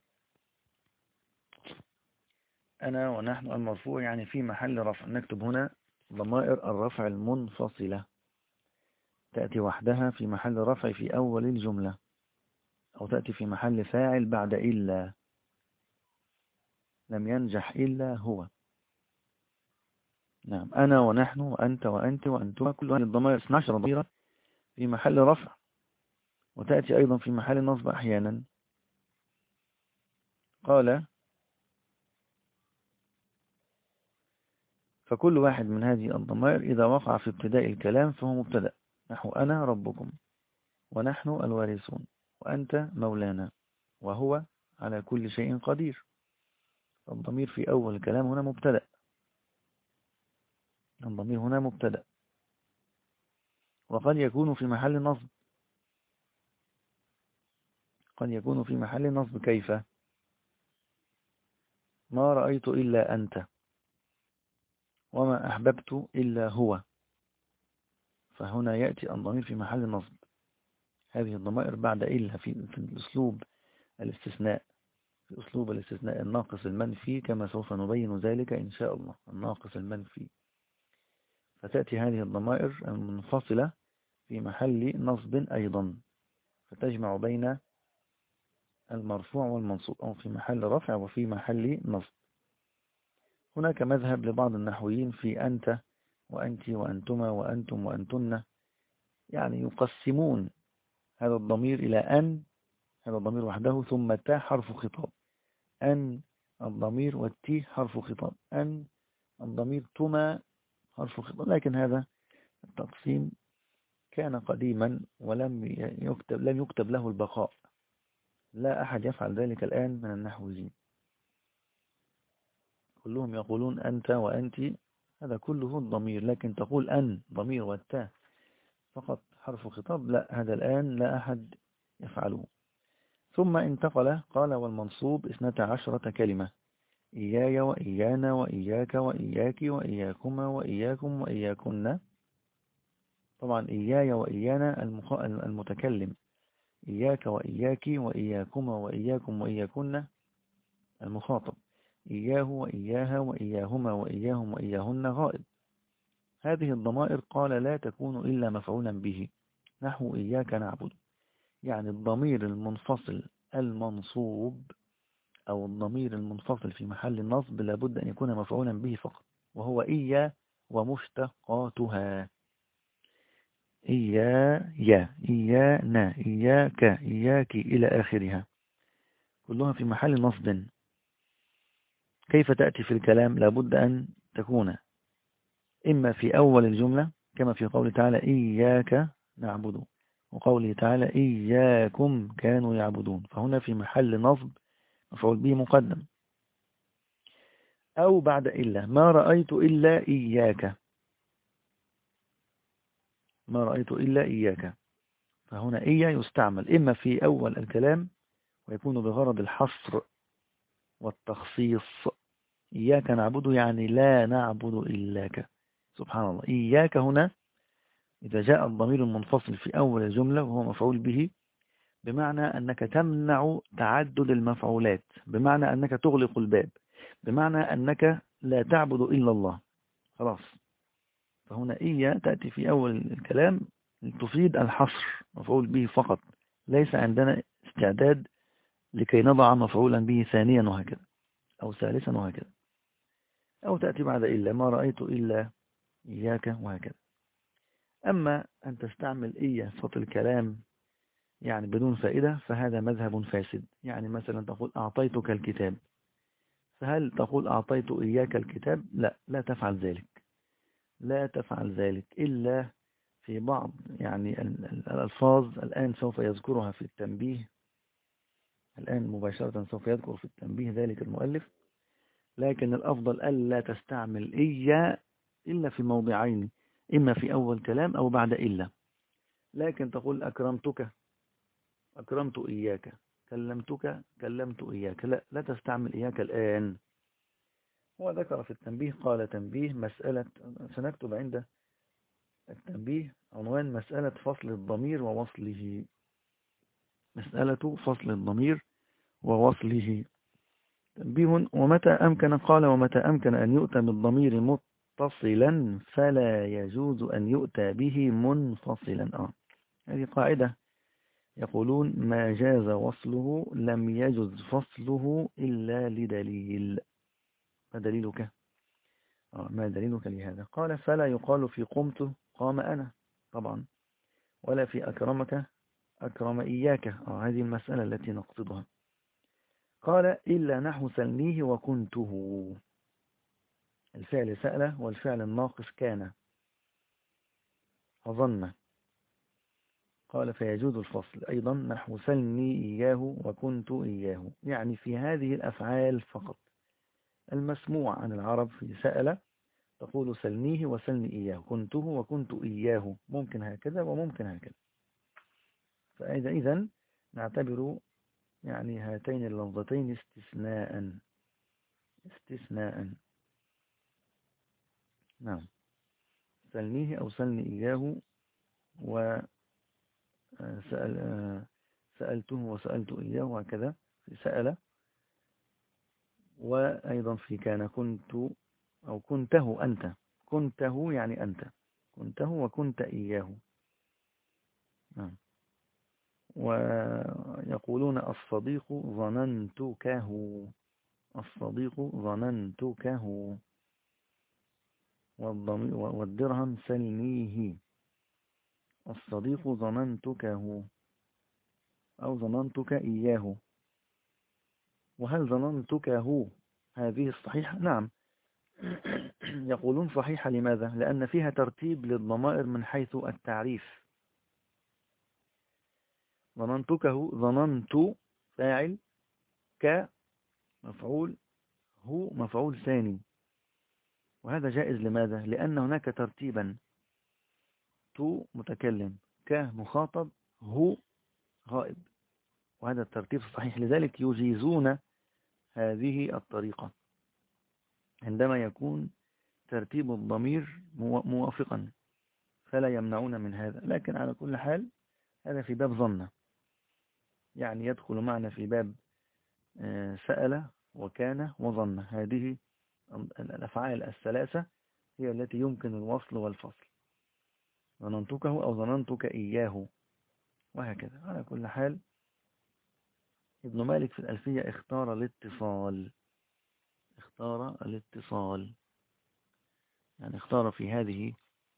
أنا ونحن المرفوع يعني في محل رفع، نكتب هنا ضمائر الرفع المنفصلة، تأتي وحدها في محل رفع في أول الجملة، أو تأتي في محل فاعل بعد إلا، لم ينجح إلا هو. نعم. أنا ونحن وأنت وأنت وأنتما، كل هذه الضمائر 12 ضميرة في محل رفع، وتأتي أيضا في محل نصب أحيانا. قال فكل واحد من هذه الضمائر إذا وقع في ابتداء الكلام فهو مبتدأ، نحو أنا ربكم، ونحن الوارثون، وأنت مولانا، وهو على كل شيء قدير. الضمير في أول الكلام هنا مبتدأ، الضمير هنا مبتدأ، وقد يكون في محل نصب. قد يكون في محل نصب. كيف؟ ما رأيت إلا أنت، وما أحببت إلا هو. فهنا يأتي الضمير في محل نصب. هذه الضمائر بعد إلا في الأسلوب الاستثناء، في أسلوب الاستثناء الناقص المنفي، كما سوف نبين ذلك إن شاء الله. الناقص المنفي، فتأتي هذه الضمائر المنفصلة في محل نصب أيضا، فتجمع بين المرفوع والمنصوب، أو في محل رفع وفي محل نصب. هناك مذهب لبعض النحويين في أنت وأنت وأنتما وأنتم وأنتن، يعني يقسمون هذا الضمير إلى أن، هذا الضمير وحده، ثم تا حرف خطاب، أن الضمير، والتي حرف خطاب، أن الضمير، تما حرف خطاب. لكن هذا التقسيم كان قديما ولم يكتب له البقاء. لا أحد يفعل ذلك الآن من النحويين، كلهم يقولون أنت وأنت، هذا كله الضمير. لكن تقول أن ضمير والتاء فقط حرف خطاب، لا، هذا الآن لا أحد يفعله. ثم انتقل، قال والمنصوب 12 كلمة: إياي وإيانا وإياك وإياك وإياكما وإياكم وإياكن. طبعا إياي وإيانا المتكلم، إياك وإياك وإياكما وإياكم وإياكن المخاطب، إياه وإياها وإياهما وإياهم وإياهن غائب. هذه الضمائر قال لا تكون إلا مفعولا به، نحو إياك نعبد. يعني الضمير المنفصل المنصوب أو الضمير المنفصل في محل النصب لابد أن يكون مفعولا به فقط، وهو إيا ومشتقاتها: إيا، يا، إيانا، إياك، إياك إلى آخرها، كلها في محل نصب. كيف تأتي في الكلام؟ لابد أن تكون إما في أول الجملة، كما في قوله تعالى إياك نعبد، وقوله تعالى إياكم كانوا يعبدون، فهنا في محل نصب مفعول به مقدم. أو بعد إلا: ما رأيت إلا إياك، ما رأيت إلا إياك. فهنا إيا يستعمل إما في أول الكلام ويكون بغرض الحصر والتخصيص: إياك نعبد يعني لا نعبد إلاك. سبحان الله، إياك هنا إذا جاء الضمير المنفصل في أول الجملة وهو مفعول به، بمعنى أنك تمنع تعدد المفعولات، بمعنى أنك تغلق الباب، بمعنى أنك لا تعبد إلا الله. خلاص، فهنا إيا تأتي في أول الكلام تفيد الحصر، مفعول به فقط، ليس عندنا استعداد لكي نضع مفعولا به ثانيا وهكذا، أو ثالثا وهكذا. أو تأتي بعد إلا: ما رأيت إلا إياك وهكذا. أما أن تستعمل إيا صوت الكلام يعني بدون فائدة، فهذا مذهب فاسد. يعني مثلا تقول أعطيتك الكتاب، فهل تقول أعطيت إياك الكتاب؟ لا، لا تفعل ذلك، لا تفعل ذلك إلا في بعض يعني الألفاظ. الآن سوف يذكرها في التنبيه، الآن مباشرة سوف يذكر في التنبيه ذلك المؤلف. لكن الأفضل ألا تستعمل إيا إلا في موضعين: إما في أول كلام أو بعد إلا. لكن تقول أكرمتك، أكرمت إياك، كلمتك، كلمت إياك، لا، لا تستعمل إياك الآن. هو ذكر في التنبيه، قال تنبيه مسألة، سنكتب عند التنبيه عنوان مسألة فصل الضمير ووصله، مسألة فصل الضمير ووصله. تنبيه: ومتى أمكن، قال ومتى أمكن أن يؤتى بالضمير متصلا فلا يجوز أن يؤتى به منفصلا. هذه قاعدة، يقولون ما جاز وصله لم يجز فصله إلا لدليل. ما دليلك؟ ما دليلك لهذا؟ قال فلا يقال في قمت قام أنا طبعا، ولا في أكرمك أكرم إياك. هذه المسألة التي نقصدها. قال إلا نحو سلنيه وكنته، الفعل سأل والفعل الناقص كان أظن. قال فيجوز الفصل أيضا نحو سلني إياه وكنت إياه، يعني في هذه الأفعال فقط المسموع عن العرب. في سأل تقول سلنيه وسلني إياه، كنته وكنت إياه، ممكن هكذا وممكن هكذا. فإذا نعتبر يعني هاتين اللفظتين استثناء. نعم، سلنيه أو سلني إياه، وسأل سألته وسألت إياه، وهكذا في سأل. وأيضا في كان كنت أو كنته أنت، كنته يعني أنت، كنته وكنت إياه. نعم. ويقولون الصديق ظننتكه، الصديق ظننتكه، والدرهم سلنيه، الصديق ظننتكه أو ظننتك إياه. وهل ظننتكه هذه الصحيحة؟ نعم. يقولون صحيحة. لماذا؟ لأن فيها ترتيب للضمائر من حيث التعريف. ظننتكه، ظننت فاعل، ك مفعول، هو مفعول ثاني. وهذا جائز. لماذا؟ لأن هناك ترتيبا، تو متكلم، ك مخاطب، هو غائب، وهذا الترتيب الصحيح. لذلك يجيزون هذه الطريقة عندما يكون ترتيب الضمير موافقا، فلا يمنعون من هذا. لكن على كل حال هذا في باب ظن، يعني يدخل معنا في باب سأل وكان وظن. هذه الأفعال الثلاثة هي التي يمكن الوصل والفصل، ظننتكه أو ظننتك إياه، وهكذا. على كل حال ابن مالك في الألفية اختار الاتصال، اختار الاتصال، يعني اختار في هذه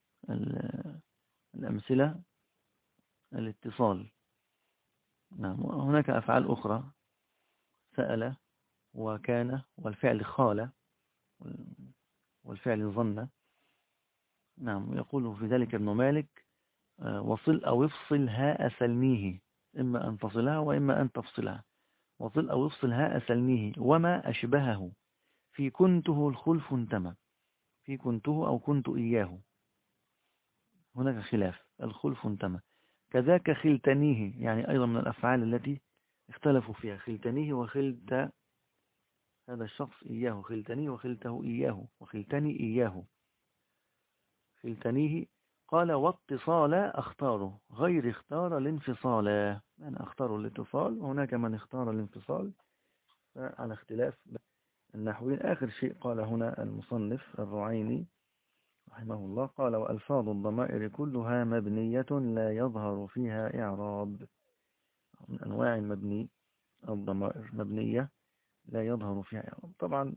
الأمثلة الاتصال. نعم. هناك أفعال أخرى، سأل وكان والفعل خال والفعل ظن. نعم. يقول في ذلك ابن مالك وصل أو افصل هاء سلميه، إما أن تصلها وإما أن تفصلها. وصل أو افصل هاء سلميه وما أشبهه، في كنته الخلف انتمى، في كنته أو كنت إياه هناك خلاف، الخلف انتمى. كذاك خلتنيه، يعني أيضا من الأفعال التي اختلفوا فيها، خلتنيه وخلت هذا الشخص إياه، خلتنيه وخلته إياه، وخلتني إياه. خلتنيه قال واتصال اختاره، غير اختار الانفصال. أنا اختار الاتصال وهناك من اختار الانفصال، على اختلاف النحوين. آخر شيء قال هنا المصنف الرعيني رحمه الله، قال وألفاظ الضمائر كلها مبنية لا يظهر فيها إعراب. من أنواع المبني الضمائر مبنية لا يظهر فيها إعراب. طبعا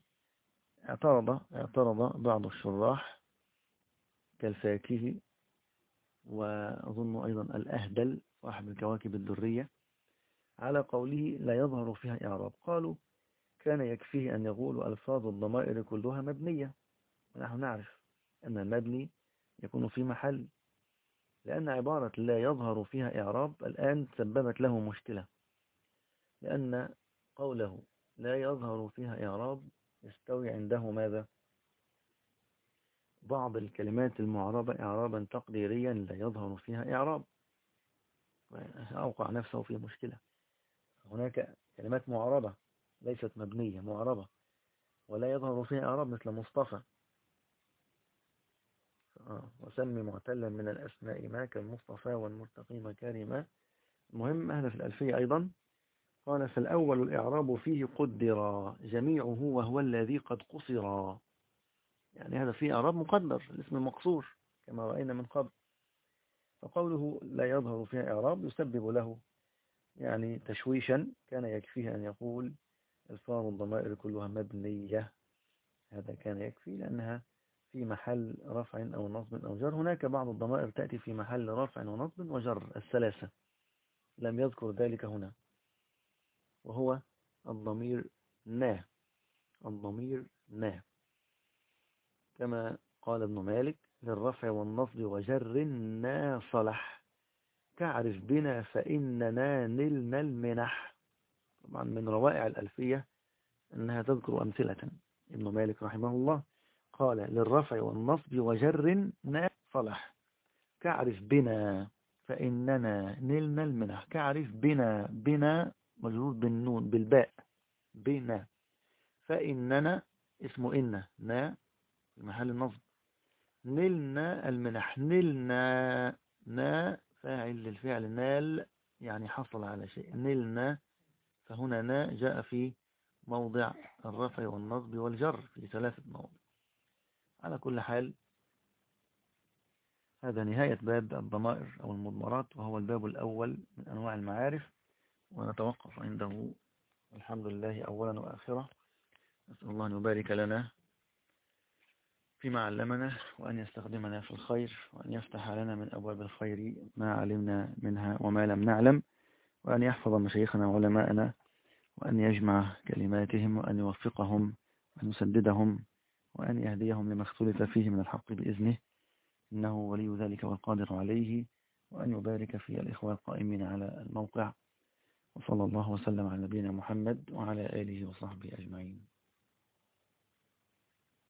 اعترض بعض الشراح كالفاكهي، وأظن أيضا الأهدل صاحب الكواكب الدرية، على قوله لا يظهر فيها إعراب. قالوا كان يكفيه أن يقول ألفاظ الضمائر كلها مبنية، ونحن نعرف أن المبني يكون في محل، لأن عبارة لا يظهر فيها إعراب الآن سببت له مشكلة، لأن قوله لا يظهر فيها إعراب يستوي عنده ماذا؟ بعض الكلمات المعربة إعرابا تقديريا لا يظهر فيها إعراب، أوقع نفسه في مشكلة. هناك كلمات معربة ليست مبنية، معربة ولا يظهر فيها إعراب، مثل مصطفى. وسمي معتلا من الأسماء ما كالمصطفى والمرتقي مكارما. المهم أهل في الألفية أيضا قال فالأول الإعراب فيه قدر جميعه وهو الذي قد قصر، يعني هذا فيه إعراب مقدر، الاسم مقصور كما رأينا من قبل. فقوله لا يظهر فيها إعراب يسبب له يعني تشويشا، كان يكفيه أن يقول ألفاظ الضمائر كلها مبنية، هذا كان يكفي لأنها في محل رفع أو نصب أو جر. هناك بعض الضمائر تأتي في محل رفع ونصب وجر الثلاثة، لم يذكر ذلك هنا، وهو الضمير نا، الضمير نا، كما قال ابن مالك للرفع والنصب وجر نا صلح، تعرف بنا فإننا نلنا المنح. طبعا من روائع الألفية أنها تذكر أمثلة. ابن مالك رحمه الله قال للرفع والنصب وجر نا صلح، كعرف بنا فإننا نلنا المنح. كعرف بنا، بنا مجرور بالنون بالباء بنا. فإننا اسمه إن نا في محل النصب. نلنا المنح. نلنا نا فاعل للفعل نال يعني حصل على شيء. نلنا فهنا نا جاء في موضع الرفع والنصب والجر في 3 مواضع. على كل حال هذا نهاية باب الضمائر أو المضمرات، وهو الباب الأول من أنواع المعارف، ونتوقف عنده. الحمد لله أولا وآخرا. نسأل الله أن يبارك لنا فيما علمنا، وأن يستخدمنا في الخير، وأن يفتح لنا من أبواب الخير ما علمنا منها وما لم نعلم، وأن يحفظ مشايخنا وعلماءنا، وأن يجمع كلماتهم، وأن يوفقهم، وأن يسددهم، وأن يهديهم لما اختلف فيه من الحق بإذنه، إنه ولي ذلك والقادر عليه. وأن يبارك في الإخوة القائمين على الموقع. وصلى الله وسلم على نبينا محمد وعلى آله وصحبه أجمعين.